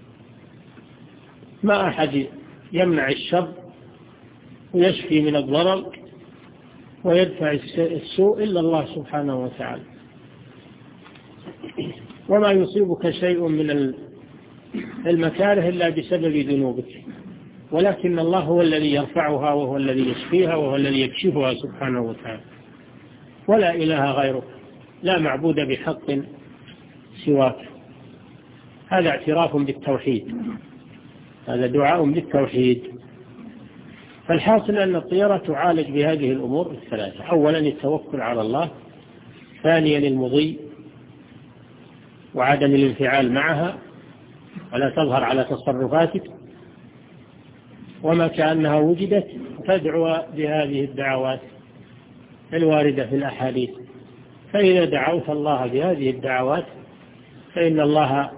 Speaker 5: ما أحد يمنع الشر ويشفي من الضرر ويدفع السوء إلا الله سبحانه وتعالى. وما يصيبك شيء من المكاره إلا بسبب ذنوبك، ولكن الله هو الذي يرفعها، وهو الذي يشفيها، وهو الذي يكشفها سبحانه وتعالى. ولا إله غيرك، لا معبود بحق سواك. هذا اعتراف بالتوحيد، هذا دعاء بالتوحيد. فالحاصل أن الطيرة تعالج بهذه الأمور الثلاثة: أولا التوكل على الله، ثانيا المضي وعدم الانفعال معها ولا تظهر على تصرفاتك، وما كأنها وجدت تدعو بهذه الدعوات الواردة في الأحاديث. فإذا دعوت الله بهذه الدعوات فإن الله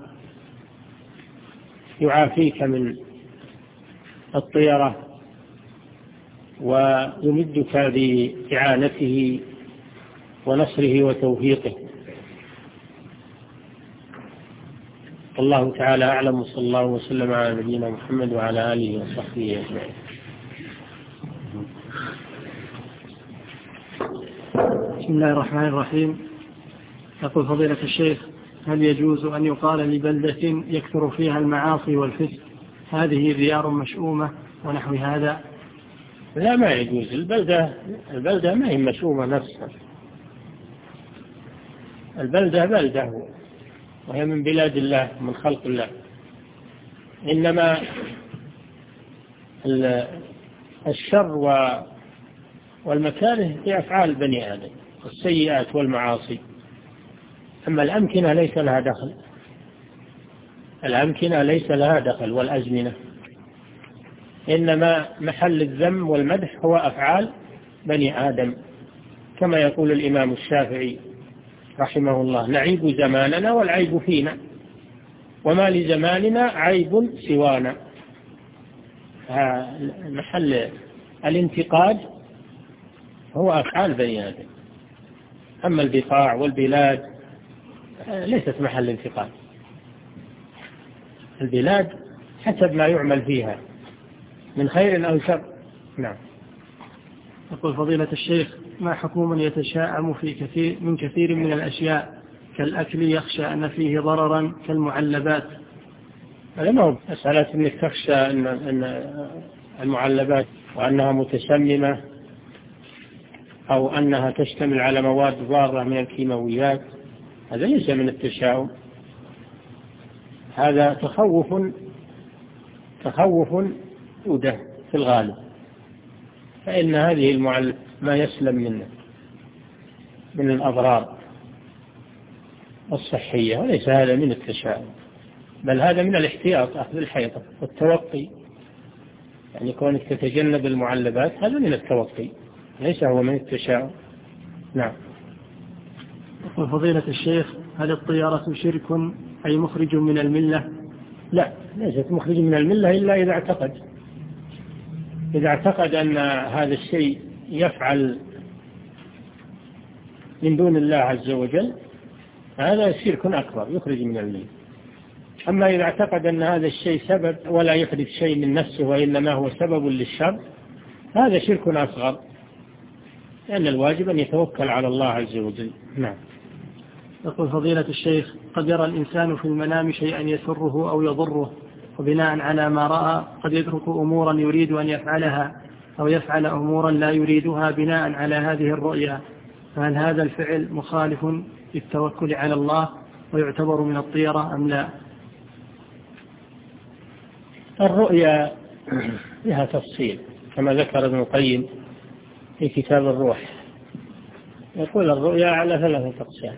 Speaker 5: يعافيك من الطيرة ويمدك بإعانته ونصره وتوفيقه. الله تعالى أعلم، وصلى الله وسلم على نبينا محمد وعلى آله وصحبه أجمعين.
Speaker 1: بسم الله الرحمن الرحيم. يقول فضيلة الشيخ: هل يجوز أن يقال لبلدة يكثر فيها المعاصي والفسق هذه ديار مشؤومة ونحو هذا؟
Speaker 5: لا، ما يجوز. البلدة البلدة ما هي مشؤومة نفسها، البلدة بلدة وهي من بلاد الله، من خلق الله. إنما الشر والمكاره في أفعال بني آدم، والسيئات والمعاصي. أما الأمكنة ليس لها دخل، الأمكنة ليس لها دخل والأزمنة، إنما محل الذم والمدح هو أفعال بني آدم، كما يقول الإمام الشافعي رحمه الله: نعيب زماننا والعيب فينا، وما لزماننا عيب سوانا. محل الانتقاد هو أفعال بني آدم، أما البقاع والبلاد ليست محل انتقاد. البلاد حسب ما يعمل فيها من خير أو شر. نعم.
Speaker 1: يقول فضيلة الشيخ: ما حكم من يتشاءم في كثير من كثير من الأشياء كالأكل يخشى أن فيه ضررا كالمعلبات؟
Speaker 5: هذا ما هو مسألة أنك تخشى أن, أن المعلبات وأنها متسممة أو أنها تشتمل على مواد ضارة من الكيماويات، هذا ليس من التشاؤم، هذا تخوف تخوف يوده في الغالب، فإن هذه المعلبات ما يسلم منه من الأضرار الصحية، وليس هذا من التشاؤم، بل هذا من الاحتياط، أخذ الحيطة والتوقي. يعني كونك تتجنب المعلبات هذا من التوقي، ليس هو من التشاؤم. نعم.
Speaker 1: يقول فضيلة الشيخ: هل الطيارة شرك أي مخرج من الملة؟
Speaker 5: لا، ليست مخرج من الملة إلا إذا اعتقد إذا اعتقد أن هذا الشيء يفعل من دون الله عز وجل، هذا شرك أكبر يخرج من الملة. أما إذا اعتقد أن هذا الشيء سبب ولا يحدث شيء من نفسه وإنما هو سبب للشر، هذا شرك أصغر، لأن الواجب أن يتوكل على الله عز وجل. نعم.
Speaker 1: يقول فضيلة الشيخ: قد يرى الإنسان في المنام شيئا يسره أو يضره، وبناء على ما رأى قد يترك أمورا يريد أن يفعلها أو يفعل أمورا لا يريدها بناء على هذه الرؤيا، فهل هذا الفعل مخالف للتوكل على الله ويعتبر من الطيرة أم لا؟
Speaker 5: الرؤيا لها تفصيل كما ذكر ابن القيم في كتاب الروح، يقول الرؤيا على ثلاثة أقسام،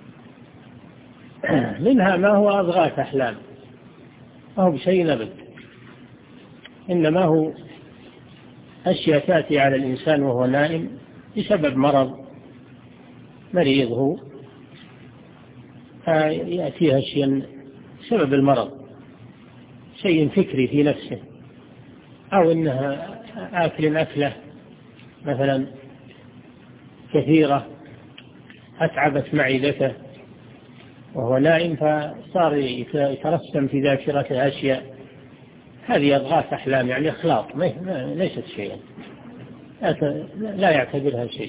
Speaker 5: منها ما هو أضغاث أحلام، ما هو بشيء أبد، إنما هو أشياء تأتي على الإنسان وهو نائم بسبب مرض مريض هو، يأتيها شيء سبب المرض، شيء فكري في نفسه، أو إنها آكل أكلة مثلا كثيرة أتعبت معدته وهو نائم، فصار يترسم في ذاكرته أشياء، هذه أضغاث أحلام، يعني إخلاط، ليست شيئا، لا يعتبرها شيء.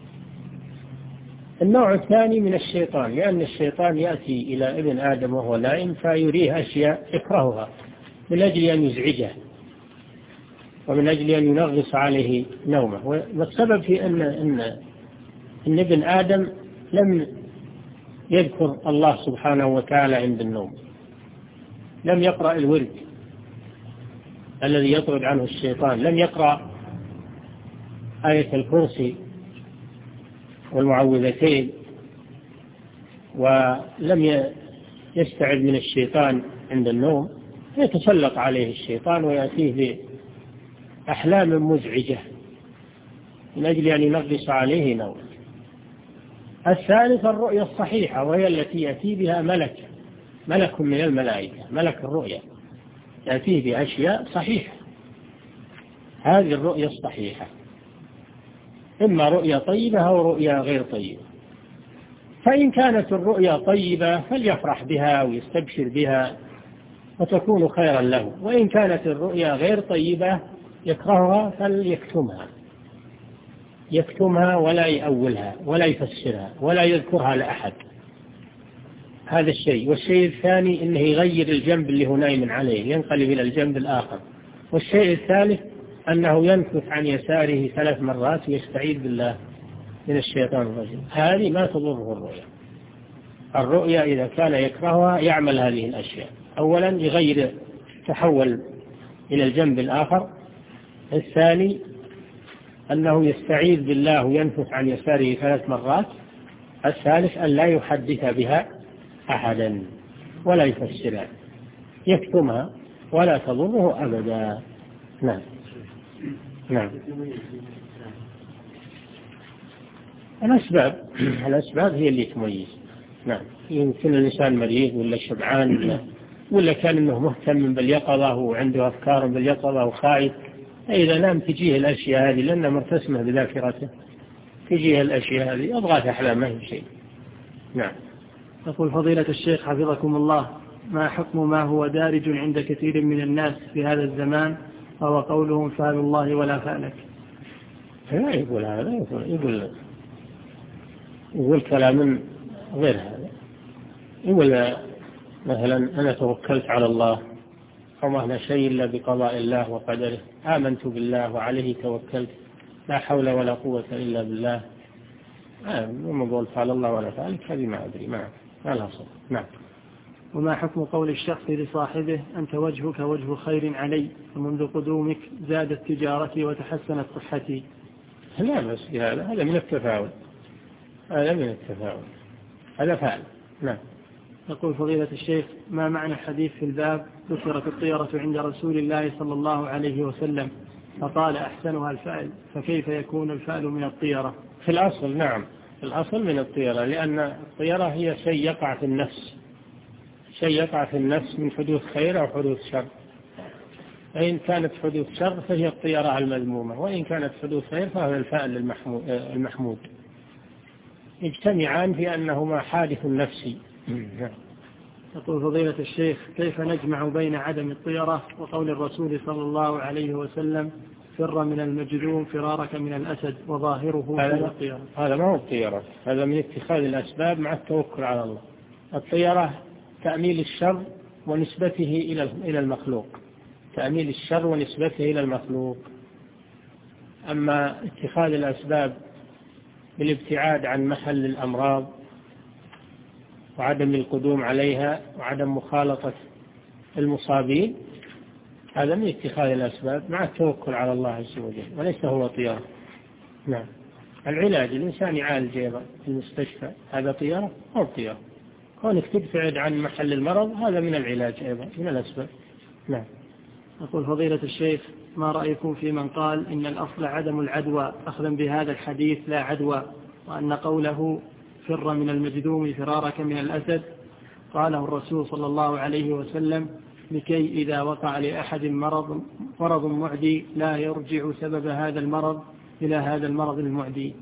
Speaker 5: النوع الثاني من الشيطان، لأن الشيطان يأتي إلى ابن آدم وهو نائم فيريه أشياء يكرهها من أجل أن يزعجه ومن أجل أن ينغص عليه نومه. والسبب في أن, إن, إن ابن آدم لم يذكر الله سبحانه وتعالى عند النوم، لم يقرأ الورد الذي يطرد عنه الشيطان، لم يقرأ آية الكرسي والمعوذتين، ولم يستعذ من الشيطان عند النوم، يتسلط عليه الشيطان ويأتيه بأحلام مزعجة من أجل أن ينغص عليه نوم. الثالث الرؤيا الصحيحة، وهي التي يأتي بها ملك ملك من الملائكة، ملك الرؤيا يأتيه بأشياء صحيحة، هذه الرؤيا الصحيحة، إما رؤيا طيبة أو رؤيا غير طيبة. فإن كانت الرؤيا طيبة فليفرح بها ويستبشر بها وتكون خيرا له، وإن كانت الرؤيا غير طيبة يكرهها فليكتمها، يكتمها ولا يأولها ولا يفسرها ولا يذكرها لأحد، هذا الشيء. والشيء الثاني إنه يغير الجنب اللي هو نايم عليه، ينقلب إلى الجنب الآخر. والشيء الثالث أنه ينكث عن يساره ثلاث مرات ويستعيذ بالله من الشيطان الرجيم. هذه ما تضره الرؤيا. الرؤيا إذا كان يكرهها يعمل هذه الأشياء: أولا يغير، تحول إلى الجنب الآخر. الثاني أنه يستعيذ بالله وينفث عن يساره ثلاث مرات. الثالث أن لا يحدث بها أحدا ولا يفسرها، يكتمها ولا تضره أبدا. نعم نعم. الأسباب الأسباب هي اللي تميز. نعم. يمكن الإنسان مريض ولا شبعان ولا, ولا كان إنه مهتم باليقظة وعنده أفكار باليقظة وخايف، إذا نام تجيه الأشياء هذه لأنها مرتسمة بذاكرته، تجيه الأشياء هذه أضغاث أحلام ما هي شيء. نعم.
Speaker 1: يقول فضيلة الشيخ حفظكم الله: ما حكم ما هو دارج عند كثير من الناس في هذا الزمان وهو قولهم فعل الله ولا فعلك؟
Speaker 5: لا يقول هذا، يقول, يقول يقول كلام غير هذا. يقول مثلا أنا توكلت على الله وما هنا شيء إلا بقضاء الله وقدره، آمنت بالله وعليه توكلت، لا حول ولا قوة إلا بالله. وما قول فعل الله ولا فعلك هذه ما أدري، ما ما لها صدق. نعم.
Speaker 1: وما حكم قول الشخص لصاحبه: أنت وجهك وجه خير علي، ومنذ قدومك زادت تجارتي وتحسنت صحتي؟
Speaker 5: لا بس هذا هذا من التفاؤل، هذا من التفاؤل، هذا فعل. نعم.
Speaker 1: يقول فضيلة الشيخ: ما معنى الحديث في الباب: ذكرت الطيرة عند رسول الله صلى الله عليه وسلم فقال أحسنها الفعل، فكيف يكون الفعل من الطيرة؟
Speaker 5: في الأصل نعم، في الأصل من الطيرة، لأن الطيرة هي شيء يقع في النفس، شيء يقع في النفس من حدوث خير أو حدوث شر. فإن كانت حدوث شر فهي الطيرة المذمومة، وإن كانت حدوث خير فهو الفعل المحمود. يجتمعان في أنهما حادث نفسي.
Speaker 1: يقول فضيلة الشيخ: كيف نجمع بين عدم الطيرة وقول الرسول صلى الله عليه وسلم: فر من المجذوم فرارك من الأسد، وظاهره هو الطيرة؟
Speaker 5: هذا ما هو الطيرة، هذا من اتخاذ الأسباب مع التوكل على الله. الطيرة تأميل الشر ونسبته إلى المخلوق، تأميل الشر ونسبته إلى المخلوق. أما اتخاذ الأسباب بالابتعاد عن محل الأمراض وعدم القدوم عليها وعدم مخالطة المصابين، هذا من اتخاذ الأسباب مع التوكل على الله عز وجل، وليس هو طيارة. نعم. العلاج، الإنسان يعالج في المستشفى، هذا طيارة أو طيارة. كونك تبتعد عن محل المرض هذا من العلاج أيضا، من الأسباب. نعم.
Speaker 1: يقول فضيلة الشيخ: ما رأيكم في من قال إن الأصل عدم العدوى أخذا بهذا الحديث لا عدوى، وأن قوله فر من المجذوم فرارك من الأسد قاله الرسول صلى الله عليه وسلم لكي إذا وقع لأحد مرض مرض معدي لا يرجع سبب هذا المرض إلى هذا المرض المعدي؟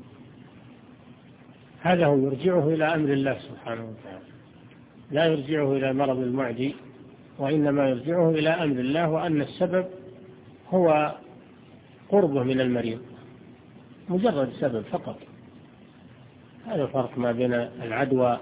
Speaker 5: هذا هو يرجعه إلى أمر الله سبحانه وتعالى، لا يرجعه إلى مرض المعدي، وإنما يرجعه إلى أمر الله، وأن السبب هو قربه من المريض، مجرد سبب فقط. هذا الفرق ما بين العدوى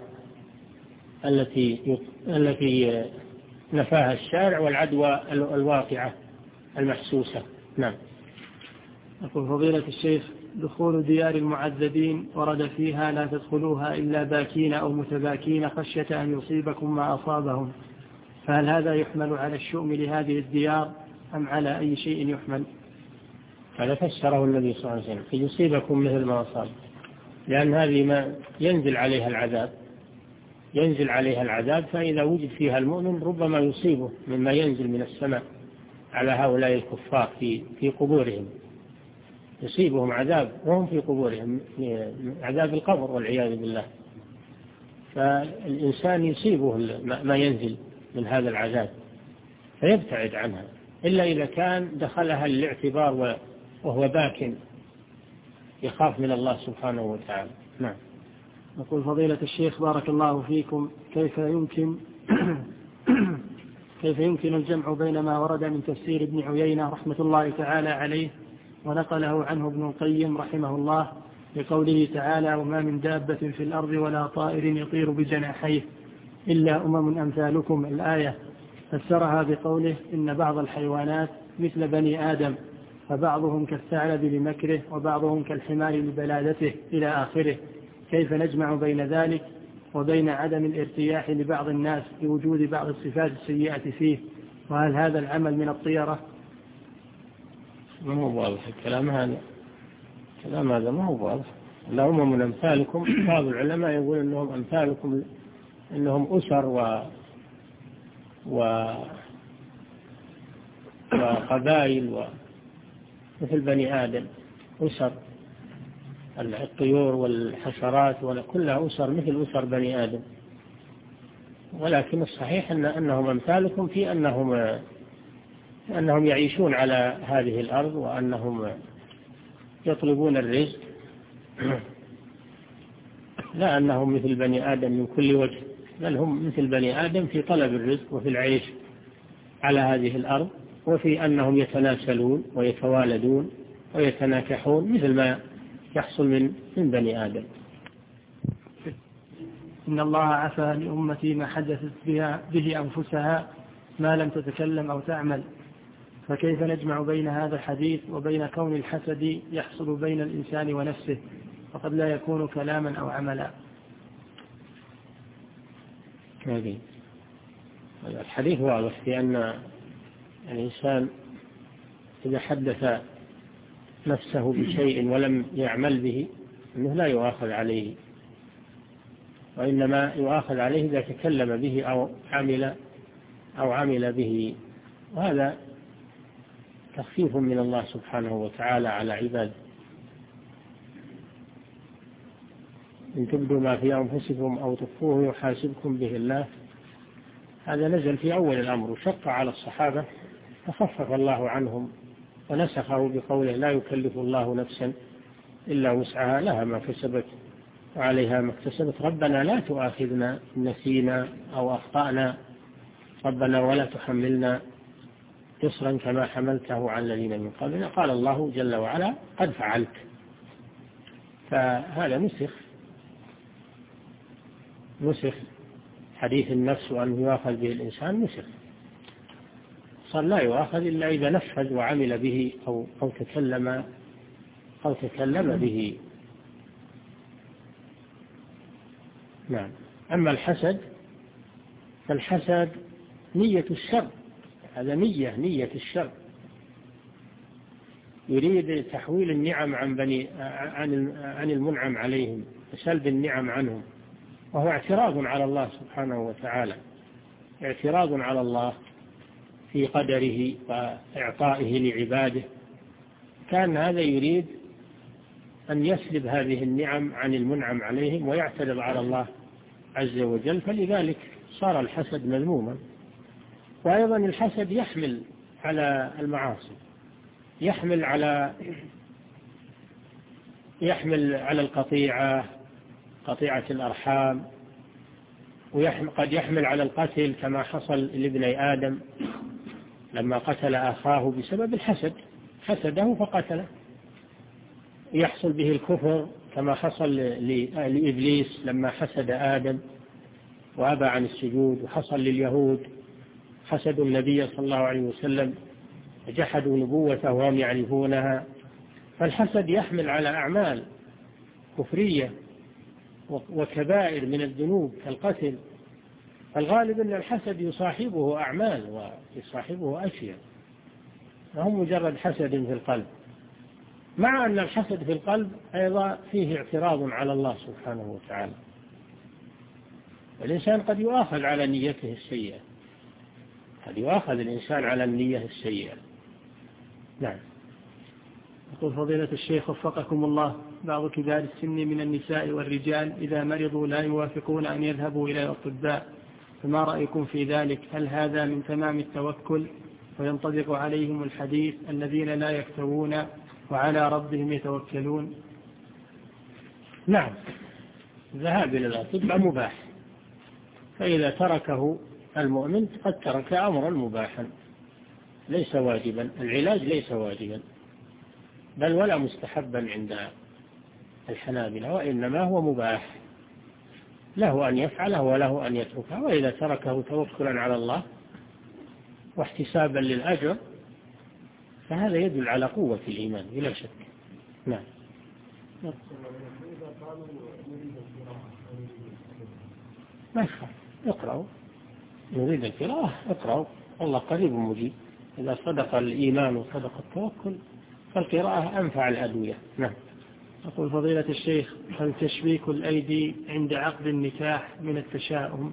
Speaker 5: التي التي نفاها الشارع والعدوى الواقعة المحسوسة. نعم.
Speaker 1: يقول فضيلة الشيخ: دخول ديار المعذبين ورد فيها لا تدخلوها إلا باكين أو متباكين خشية أن يصيبكم ما أصابهم، فهل هذا يحمل على الشؤم لهذه الديار أم على أي شيء يحمل؟
Speaker 5: هذا فسره النبي صلى الله عليه وسلم: يصيبكم مثل ما أصاب، لأن هذه ما ينزل عليها العذاب، ينزل عليها العذاب، فإذا وجد فيها المؤمن ربما يصيبه مما ينزل من السماء على هؤلاء الكفار في في قبورهم، يصيبهم عذاب وهم في قبورهم، عذاب القبر والعياذ بالله. فالإنسان يصيبه ما ينزل من هذا العذاب فيبتعد عنها، إلا إذا كان دخلها للاعتبار وهو باكٍ يخاف من الله سبحانه وتعالى. نعم.
Speaker 1: يقول فضيلة الشيخ: بارك الله فيكم، كيف يمكن كيف يمكن الجمع بين ما ورد من تفسير ابن عيينة رحمة الله تعالى عليه ونقله عنه ابن القيم رحمه الله بقوله تعالى: وما من دابة في الأرض ولا طائر يطير بجناحيه إلا أمم أمثالكم، الآية، فسرها بقوله: إن بعض الحيوانات مثل بني آدم، فبعضهم كالثعلب لمكره وبعضهم كالحمار لبلادته إلى آخره. كيف نجمع بين ذلك وبين عدم الارتياح لبعض الناس لوجود بعض الصفات السيئة فيه؟ وهل هذا العمل من الطيرة؟
Speaker 5: ما هو واضح الكلام هذا، كلام هذا ما هو واضح. اللهم من أمثالكم، بعض العلماء يقول أنهم أمثالكم، أنهم أسر و و وقبائل ومثل بني آدم، أسر الطيور والحشرات وكلها أسر مثل أسر بني آدم. ولكن الصحيح أن أنهم أمثالكم في أنهم أنهم يعيشون على هذه الأرض، وأنهم يطلبون الرزق، لا أنهم مثل بني آدم من كل وجه، بل هم مثل بني آدم في طلب الرزق وفي العيش على هذه الأرض، وفي أنهم يتناسلون ويتوالدون ويتناكحون مثل ما يحصل من من بني آدم.
Speaker 1: إن الله عفى لأمتي ما حدثت بها به أنفسها ما لم تتكلم أو تعمل، فكيف نجمع بين هذا الحديث وبين كون الحسد يحصل بين الإنسان ونفسه وقد لا يكون كلاما أو عملا؟
Speaker 5: الحديث واضح في أن الإنسان إذا حدث نفسه بشيء ولم يعمل به أنه لا يؤاخذ عليه، وإنما يؤاخذ عليه إذا تكلم به أو عمل أو عمل به، وهذا تخفيف من الله سبحانه وتعالى على عباده. إن تبدوا ما في أنفسكم أو تخفوه يحاسبكم به الله. هذا نزل في أول الأمر وشق على الصحابة، فخفف الله عنهم ونسخه بقوله لا يكلف الله نفسا إلا وسعها لها ما كسبت وعليها ما اكتسبت، ربنا لا تؤاخذنا إن نسينا أو أخطأنا، ربنا ولا تحملنا إصرا كما حملته على الذين من قبلنا. قال الله جل وعلا قد فعلت. فهذا نسخ نسخ حديث النفس وأن يؤاخذ به الإنسان، نسخ، صار لا يؤاخذ إلا إذا نفذ وعمل به أو أو تكلم أو تكلم به. نعم. أما الحسد فالحسد نية الشر، هذا نية نية الشر، يريد تحويل النعم عن بني عن عن المنعم عليهم، سلب النعم عنهم، وهو اعتراض على الله سبحانه وتعالى، اعتراض على الله في قدره وإعطائه لعباده. كان هذا يريد أن يسلب هذه النعم عن المنعم عليهم ويعترض على الله عز وجل، فلذلك صار الحسد مذموما. وأيضا الحسد يحمل على المعاصي، يحمل على يحمل على القطيعة، قطيعة الأرحام، وقد يحمل على القتل كما حصل لابني آدم لما قتل أخاه بسبب الحسد، حسده فقتله. يحصل به الكفر كما حصل لإبليس لما حسد آدم وأبى عن السجود، وحصل لليهود حسدوا النبي صلى الله عليه وسلم جحدوا نبوته وهم يعرفونها. فالحسد يحمل على أعمال كفرية وكبائر من الذنوب كالقتل. الغالب أن الحسد يصاحبه أعمال ويصاحبه أشياء، وهم مجرد حسد في القلب، مع أن الحسد في القلب أيضا فيه اعتراض على الله سبحانه وتعالى. الإنسان قد يؤاخذ على نيته السيئة، قد يؤاخذ الإنسان على النية السيئة. نعم.
Speaker 1: يقول فضيلة الشيخ وفقكم الله، بعض كبار السن من النساء والرجال إذا مرضوا لا يوافقون أن يذهبوا إلى الأطباء، فما رأيكم في ذلك؟ هل هذا من تمام التوكل وينطبق عليهم الحديث الذين لا يكتوون وعلى ربهم يتوكلون؟
Speaker 5: نعم، الذهاب إلى الأطباء مباح، فإذا تركه المؤمن قد ترك أمرا مباحا ليس واجبا. العلاج ليس واجبا بل ولا مستحبا عند الحنابلة، وإنما هو مباح، له أن يفعله وله أن يتركه. وإذا تركه توكلا على الله واحتسابا للأجر فهذا يدل على قوة الإيمان بلا شك. نعم. ما يخاف، اقرأوا، نريد القراءة اقرأوا، الله قريب مجيب. إذا صدق الإيمان وصدق التوكل فالقراءة أنفع الأدوية. نعم.
Speaker 1: يقول فضيلة الشيخ: هل تشبيك الأيدي عند عقد النكاح من التشاؤم؟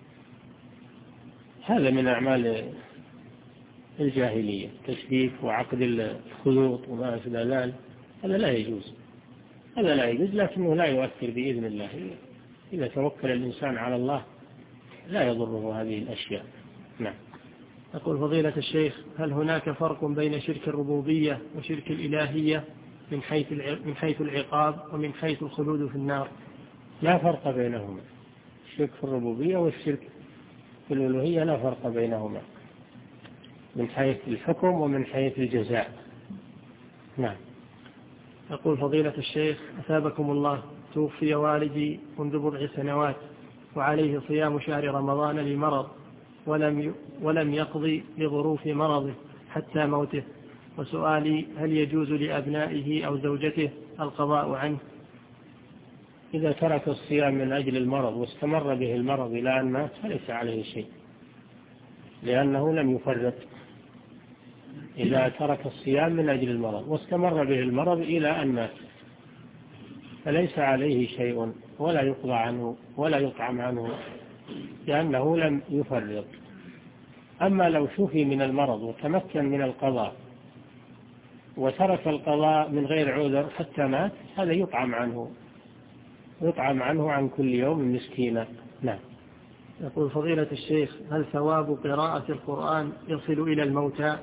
Speaker 5: هذا من أعمال الجاهلية، تشبيك وعقد الخيوط وما أشبه ذلك، هذا لا يجوز، هذا لا يجوز، لكنه لا يؤثر بإذن الله. إذا توكل الإنسان على الله لا يضره هذه الأشياء. نعم.
Speaker 1: يقول فضيلة الشيخ: هل هناك فرق بين شرك الربوبية وشرك الإلهية من حيث من حيث العقاب ومن حيث الخلود في النار؟
Speaker 5: لا فرق بينهما، الشرك في الربوبية والشرك في الألوهية لا فرق بينهما من حيث الحكم ومن حيث الجزاء. نعم.
Speaker 1: يقول فضيلة الشيخ: أثابكم الله، توفي والدي منذ بضع سنوات وعليه صيام شهر رمضان لمرض ولم ولم يقضي لظروف مرضه حتى موته، وسؤالي: هل يجوز لأبنائه أو زوجته القضاء عنه؟
Speaker 5: إذا ترك الصيام من أجل المرض واستمر به المرض إلى أن مات فليس عليه شيء، لأنه لم يفرط. إذا ترك الصيام من أجل المرض واستمر به المرض إلى أن مات فليس عليه شيء ولا يقضى عنه ولا يطعم عنه، لأنه لم يفرط. أما لو شفي من المرض وتمكن من القضاء وترك القضاء من غير عذر حتى مات، هذا يطعم عنه، يطعم عنه عن كل يوم مسكينا. نعم.
Speaker 1: يقول فضيلة الشيخ: هل ثواب قراءة القرآن يصل إلى الموتى؟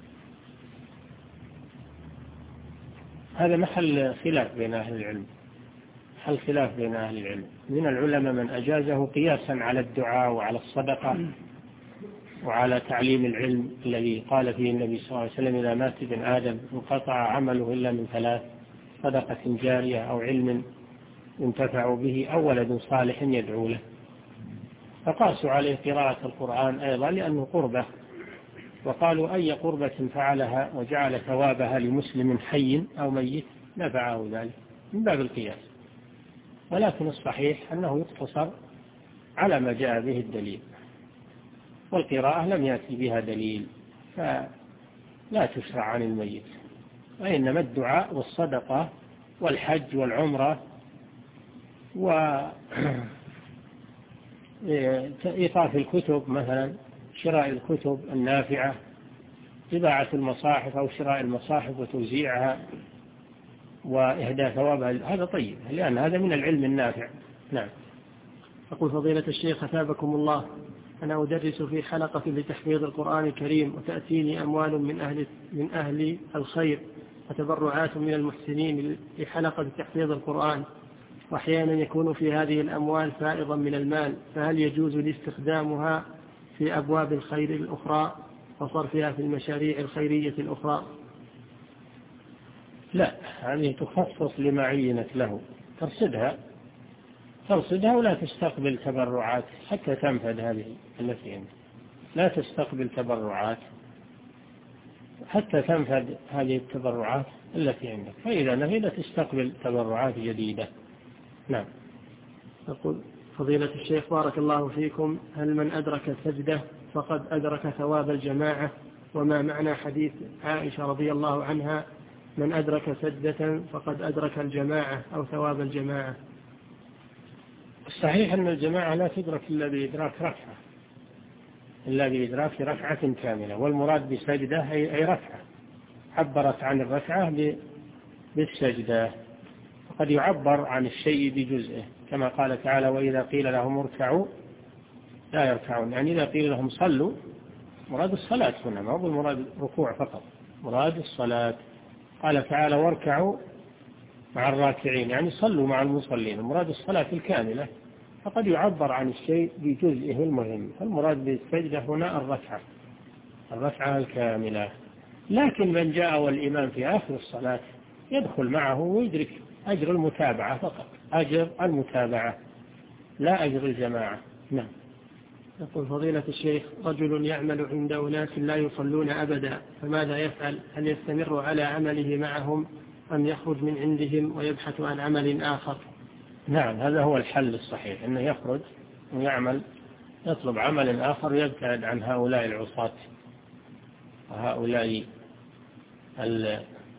Speaker 5: هذا محل خلاف بين أهل العلم، محل خلاف بين أهل العلم. من العلماء من أجازه قياسا على الدعاء وعلى الصدقة وعلى تعليم العلم الذي قال فيه النبي صلى الله عليه وسلم: إذا مات ابن آدم انقطع عمله إلا من ثلاث: صدقة جارية أو علم ينتفع به أو ولد صالح يدعو له. فقاسوا عليه قراءة القرآن أيضا لأنه قربة، وقالوا: أي قربة فعلها وجعل ثوابها لمسلم حي أو ميت نفعه ذلك، من باب القياس. ولكن الصحيح أنه يقتصر على ما جاء به الدليل، والقراءة لم يأتي بها دليل فلا تشرع عن الميت، وإنما الدعاء والصدقة والحج والعمرة وإيقاف الكتب، مثلا شراء الكتب النافعة، طباعة المصاحف أو شراء المصاحف وتوزيعها وإهداء ثوابها، هذا طيب، لأن هذا من العلم النافع. نعم.
Speaker 1: يقول فضيلة الشيخ: أثابكم الله، أنا أدرس في حلقة لتحفيظ القرآن الكريم، وتأتيني أموال من أهل, من أهل الخير وتبرعات من المحسنين لحلقة تحفيظ القرآن، وأحيانا يكون في هذه الأموال فائضا من المال، فهل يجوز لي استخدامها في أبواب الخير الأخرى وصرفها في المشاريع الخيرية الأخرى؟
Speaker 5: لا، هذه تخصص لما عينت له، ترصدها ترصدها ولا تستقبل تبرعات حتى تنفذ هذه التي عندك، لا تستقبل تبرعات حتى تنفذ هذه التبرعات التي عندك، فإذا نفذت تستقبل تبرعات جديدة. نعم.
Speaker 1: يقول فضيلة الشيخ: بارك الله فيكم، هل من أدرك سجدة فقد أدرك ثواب الجماعة؟ وما معنى حديث عائشة رضي الله عنها: من أدرك سجدة فقد أدرك الجماعة أو ثواب الجماعة؟
Speaker 5: الصحيح أن الجماعة لا تدرك إلا بإدراك ركعة، إلا بإدراك ركعة كاملة، والمراد بسجدة أي ركعة، عبرت عن الركعة بالسجدة. وقد يعبر عن الشيء بجزئه، كما قال تعالى: وإذا قيل لهم اركعوا لا يركعون، يعني إذا قيل لهم صلوا، مراد الصلاة هنا، ما هو المراد ركوع فقط، مراد الصلاة. قال تعالى: واركعوا مع الراكعين، يعني صلوا مع المصلين، المراد الصلاة الكاملة. فقد يعبر عن الشيء بجزئه المهم، فالمراد بالسجدة هنا الركعة الركعة الكاملة. لكن من جاء والإمام في آخر الصلاة يدخل معه ويدرك أجر المتابعة فقط، أجر المتابعة لا أجر الجماعة. نعم.
Speaker 1: يقول فضيلة الشيخ: رجل يعمل عند أناس لا يصلون أبدا، فماذا يفعل؟ هل يستمر على عمله معهم أم يخرج من عندهم ويبحث عن عمل آخر؟
Speaker 5: نعم، هذا هو الحل الصحيح، أنه يخرج ويعمل، يطلب عمل آخر ويبتعد عن هؤلاء العصاة وهؤلاء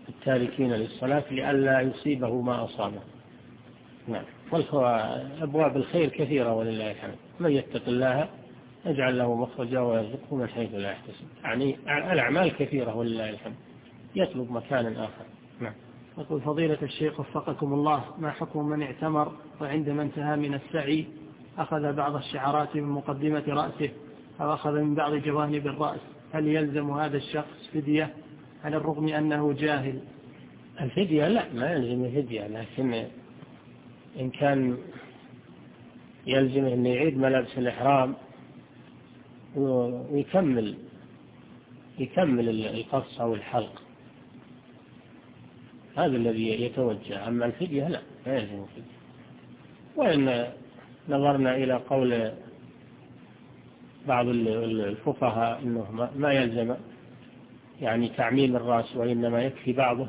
Speaker 5: التاركين للصلاة لئلا يصيبه ما أصابه. نعم. أبواب الخير كثيرة ولله الحمد. من يتق الله يجعل له مخرجا ويرزقه من حيث لا يحتسب. يعني الأعمال كثيرة ولله الحمد، يطلب مكانا آخر. نعم.
Speaker 1: يقول فضيلة الشيخ وفقكم الله، ما حكم من اعتمر وعندما انتهى من السعي أخذ بعض الشعرات من مقدمة رأسه أو أخذ من بعض جوانب الرأس، هل يلزم هذا الشخص فدية على الرغم أنه جاهل؟
Speaker 5: الفدية لا، ما يلزم الفدية، لكن إن كان يلزم أن يعيد ملابس الإحرام ويكمل يكمل القص أو الحلق، هذا الذي يتوجه. أما الفدية لا، ما يلزم الفدية. وإن نظرنا إلى قول بعض الفقهاء أنه ما يلزم يعني تعميم الرأس وإنما يكفي بعضه،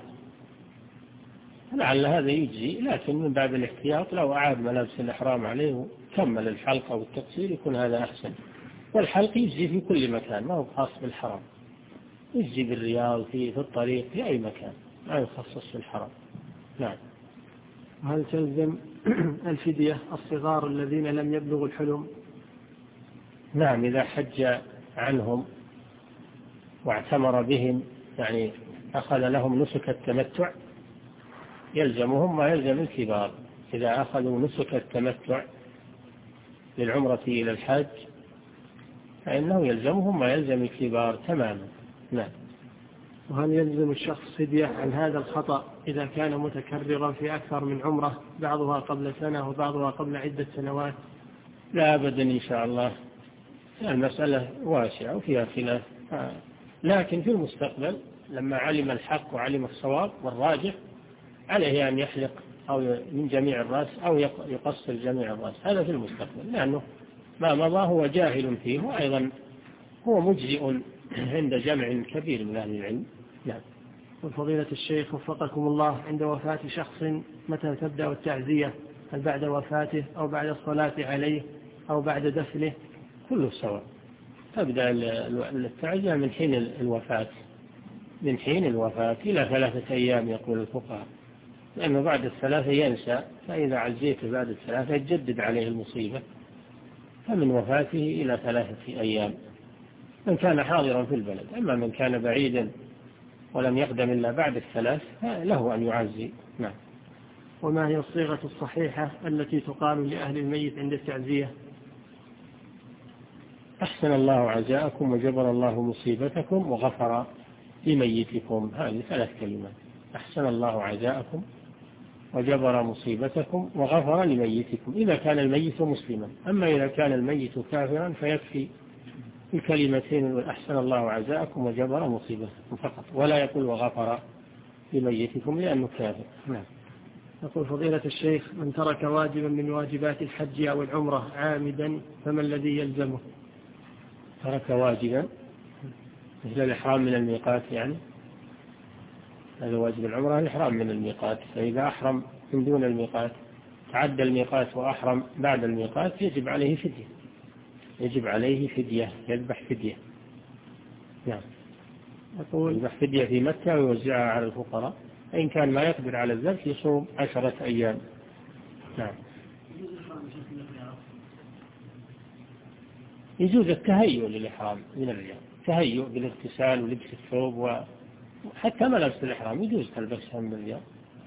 Speaker 5: لعل هذا يجزي، لكن من باب الاحتياط لو أعاد ملابس الإحرام عليه وكمل الحلق أو التقصير يكون هذا أحسن. والحلق يجزي في كل مكان، ما هو خاص بالحرم، يجزي بالرياض في في الطريق في أي مكان، ما يخصص في الحرم. نعم.
Speaker 1: هل تلزم الفدية الصغار الذين لم يبلغوا الحلم؟
Speaker 5: نعم، إذا حج عنهم واعتمر بهم، يعني أخذ لهم نسك التمتع، يلزمهم ما يلزم الكبار. إذا أخذوا نسك التمتع للعمرة إلى الحج فإنه يلزمهم ما يلزم الكبار تماما. نعم.
Speaker 1: وهل يلزم الشخص فدية عن هذا الخطأ إذا كان متكررا في أكثر من عمرة، بعضها قبل سنة وبعضها قبل عدة سنوات؟
Speaker 5: لا أبدا إن شاء الله، المسألة واسعة وفيها خلاف، لكن في المستقبل لما علم الحق وعلم الصواب والراجح عليه أن يحلق أو من جميع الرأس أو يقصر جميع الرأس، هذا في المستقبل، لأنه ما مضى هو جاهل فيه، وأيضا هو مجزئ عند جمع كبير من أهل العلم. نعم.
Speaker 1: وفضيلة الشيخ وفقكم الله، عند وفاة شخص متى تبدأ التعزية؟ هل بعد وفاته أو بعد الصلاة عليه أو بعد دفنه؟
Speaker 5: كله سواء. تبدأ التعزية من حين الوفاة، من حين الوفاة إلى ثلاثة أيام يقول الفقهاء، لأنه بعد الثلاثة ينسى، فإذا عزيت بعد الثلاثة يجدد عليه المصيبة، فمن وفاته إلى ثلاثة أيام من كان حاضرا في البلد. أما من كان بعيدا ولم يقدم إلا بعد الثلاث له أن يعزي. نعم.
Speaker 1: وما هي الصيغة الصحيحة التي تقال لأهل الميت عند التعزية؟
Speaker 5: أحسن الله عزاءكم وجبر الله مصيبتكم وغفر لميتكم، هذه ثلاث كلمات: أحسن الله عزاءكم وجبر مصيبتكم وغفر لميتكم، إذا كان الميت مسلما. أما إذا كان الميت كافرا فيكفي الكلمتين: أحسن الله عزاءكم وجبر مصيبتكم فقط، ولا يقول وغفر لميتكم لأنه كافر. نعم.
Speaker 1: يقول فضيلة الشيخ، من ترك واجبا من واجبات الحج أو العمرة عامدا فما الذي يلزمه؟
Speaker 5: ترك واجبا مثل الإحرام من الميقات، يعني هذا واجب العمرة، الإحرام من الميقات، فإذا أحرم من دون الميقات تعدى الميقات وأحرم بعد الميقات يجب عليه فدية، يجب عليه فدية، يذبح فدية. نعم. يقول يذبح فدية في مكة ويوزعها على الفقراء، إن كان ما يقدر على الذبح يصوم عشرة أيام. نعم. يجوز التهيؤ للإحرام من الرياض، تهيؤ بالاغتسال ولبس الثوب وحتى ملابس الإحرام يجوز تلبسها من الرياض.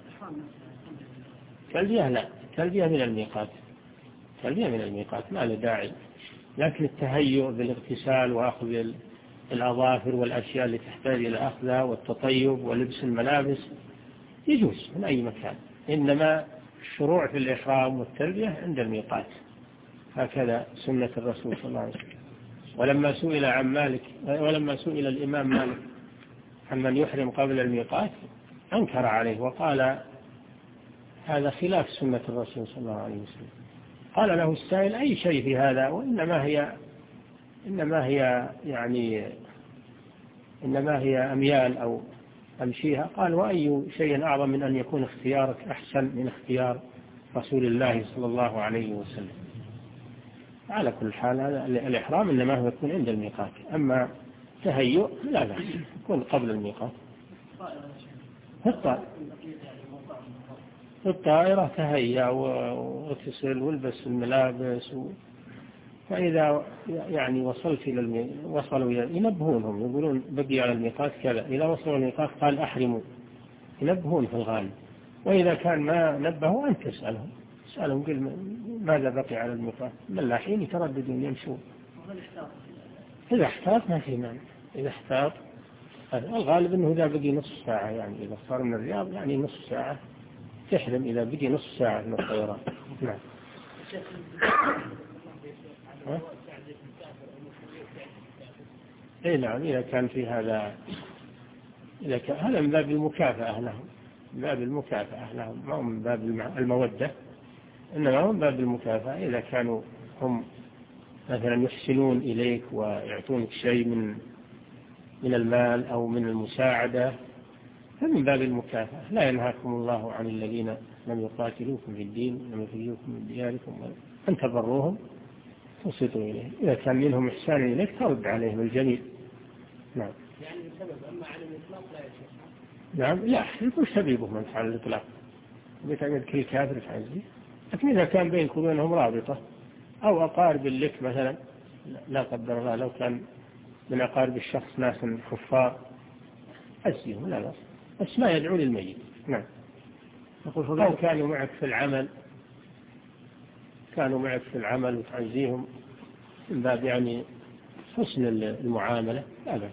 Speaker 5: تلبية لا، تلبية من الميقات، تلبية من الميقات ما له داعي، لكن التهيؤ بالاغتسال وأخذ الأظافر والأشياء اللي تحتاج إلى أخذها والتطيب ولبس الملابس يجوز من أي مكان، إنما الشروع في الإحرام والتلبية عند الميقات، هكذا سنة الرسول صلى الله عليه وسلم. ولما سئل عن مالك ولما سئل الإمام مالك عن من يحرم قبل الميقات أنكر عليه وقال هذا خلاف سنة الرسول صلى الله عليه وسلم. قال له السائل أي شيء في هذا، وإنما هي إنما هي يعني إنما هي أميال أو أمشيها. قال وأي شيء أعظم من أن يكون اختيارك أحسن من اختيار رسول الله صلى الله عليه وسلم. على كل حال الإحرام إنما هو يكون عند الميقات، أما تهيؤ لا بأس يكون قبل الميقات. في الطائرة تهيأ وتصل والبس الملابس و... فإذا يعني وصلت إلى المي... وصلوا ينبهونهم يقولون بقي على الميقات كذا، إذا وصلوا الميقات قال أحرموا، ينبهون في الغالب. وإذا كان ما نبهوا أنت تسألهم تسألهم قل ماذا بقي على الميقات، ملاحين يترددون يمشون. إذا احتاط ما في مانع، إذا احتاط الغالب أنه إذا بقي نصف ساعة، يعني إذا صار من الرياض يعني نصف ساعة تحرم إذا بقي نصف ساعة من الطيران. نعم. اي نعم، إذا كان في هذا إذا كان هذا من باب المكافأة لهم، من باب المكافأة لهم، ما هو من باب المودة، إنما هو من باب المكافأة. إذا كانوا هم مثلا يحسنون إليك ويعطونك شيء من من المال أو من المساعدة فمن باب المكافأة. لا ينهاكم الله عن الذين لم يقاتلوكم في الدين لم يخرجوكم من دياركم أن تبروهم تنصتوا إليه. إذا كان منهم إحسان إليك ترد عليهم الجميل. نعم.
Speaker 4: يعني السبب أما على الإطلاق لا يشرع.
Speaker 5: نعم، لا يكون سبيبه من على الإطلاق، بتعمل كل كافر تعزيه. لكن إذا كان بينك وبينهم رابطة أو أقارب لك مثلا، لا قدر الله لو كان من أقارب الشخص ناس كفار أسيهم لا بأس، بس ما يدعو للميت. نعم. أو كانوا معك في العمل كانوا معك في العمل وتعزيهم من باب يعني حسن المعاملة لا بأس.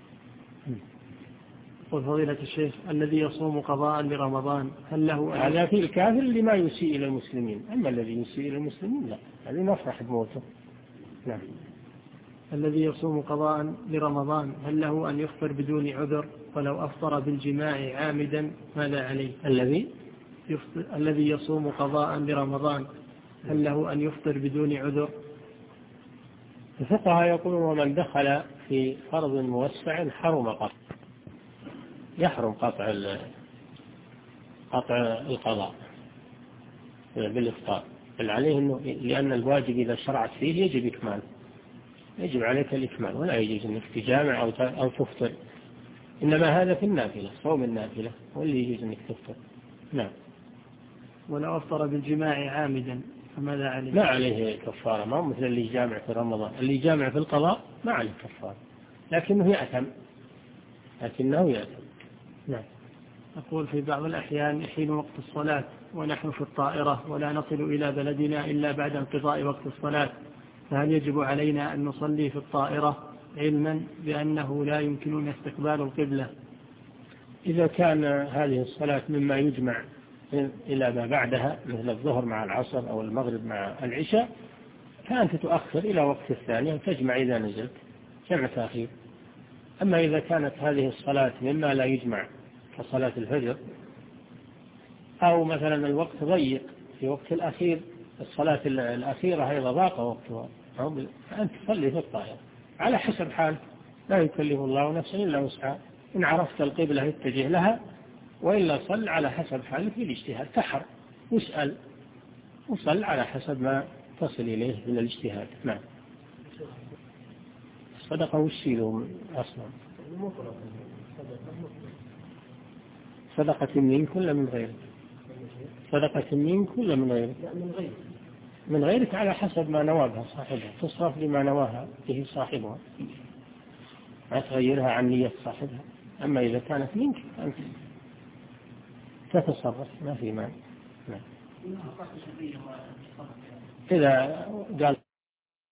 Speaker 1: يقول فضيلة الشيخ الذي يصوم قضاء لرمضان هل له؟
Speaker 5: هذا في الكافر اللي ما يسيء إلى المسلمين، أما الذي يسيء إلى المسلمين لا، هذه نفرح بموته. نعم.
Speaker 1: الذي يصوم قضاء لرمضان هل له أن يفطر بدون عذر ولو أفطر بالجماع عامدا ماذا عليه؟
Speaker 5: الذي
Speaker 1: يفطر الذي يصوم قضاء لرمضان هل له أن يفطر بدون عذر؟
Speaker 5: الفقهاء يقولون ومن دخل في فرض موسع حرم قطع يحرم قطع قطع القضاء بالإفطار، بل عليه أنه لأن الواجب إذا شرعت فيه يجب إكماله، يجب عليك الإكمال ولا يجوز أنك تجامع أو أو تفطر، إنما هذا في النافلة صوم النافلة واللي يجوز أنك تفطر. نعم.
Speaker 1: ولو أفطر بالجماع عامدا فماذا عليه؟
Speaker 5: ما عليه كفارة، ما مثل اللي يجامع في رمضان، اللي يجامع في القضاء ما عليه كفارة لكنه يأثم لكنه يأثم. نعم.
Speaker 1: أقول في بعض الأحيان يحين وقت الصلاة ونحن في الطائرة ولا نصل إلى بلدنا إلا بعد انقضاء وقت الصلاة، فهل يجب علينا أن نصلي في الطائرة علما بأنه لا يمكننا استقبال القبلة؟
Speaker 5: إذا كان هذه الصلاة مما يجمع إلى ما بعدها مثل الظهر مع العصر أو المغرب مع العشاء فأنت تؤخر إلى وقت الثانية وتجمع إذا نزلت جمع تأخير. أما إذا كانت هذه الصلاة مما لا يجمع كصلاة الفجر أو مثلا الوقت ضيق في وقت الأخير، الصلاة الأخيرة أيضا ضاق وقتها، فأنت تصلي في الطائرة على حسب حال، لا يكلف الله نفسا إلا وسعها، إن عرفت القبلة اتجه لها وإلا صل على حسب حالك بالاجتهاد، تحر واسأل وصل على حسب ما تصل إليه من الاجتهاد. نعم. صدقة وشيله أصلا صدقة منك ولا من غيرك؟ صدقة منك ولا من غيرك؟ من غيرك على حسب ما نوابها صاحبها، تصرف لما نواها به صاحبها، ما تغيرها عن نية صاحبها. أما إذا كانت منك أنت تتصرف ما في مانع. إذا قال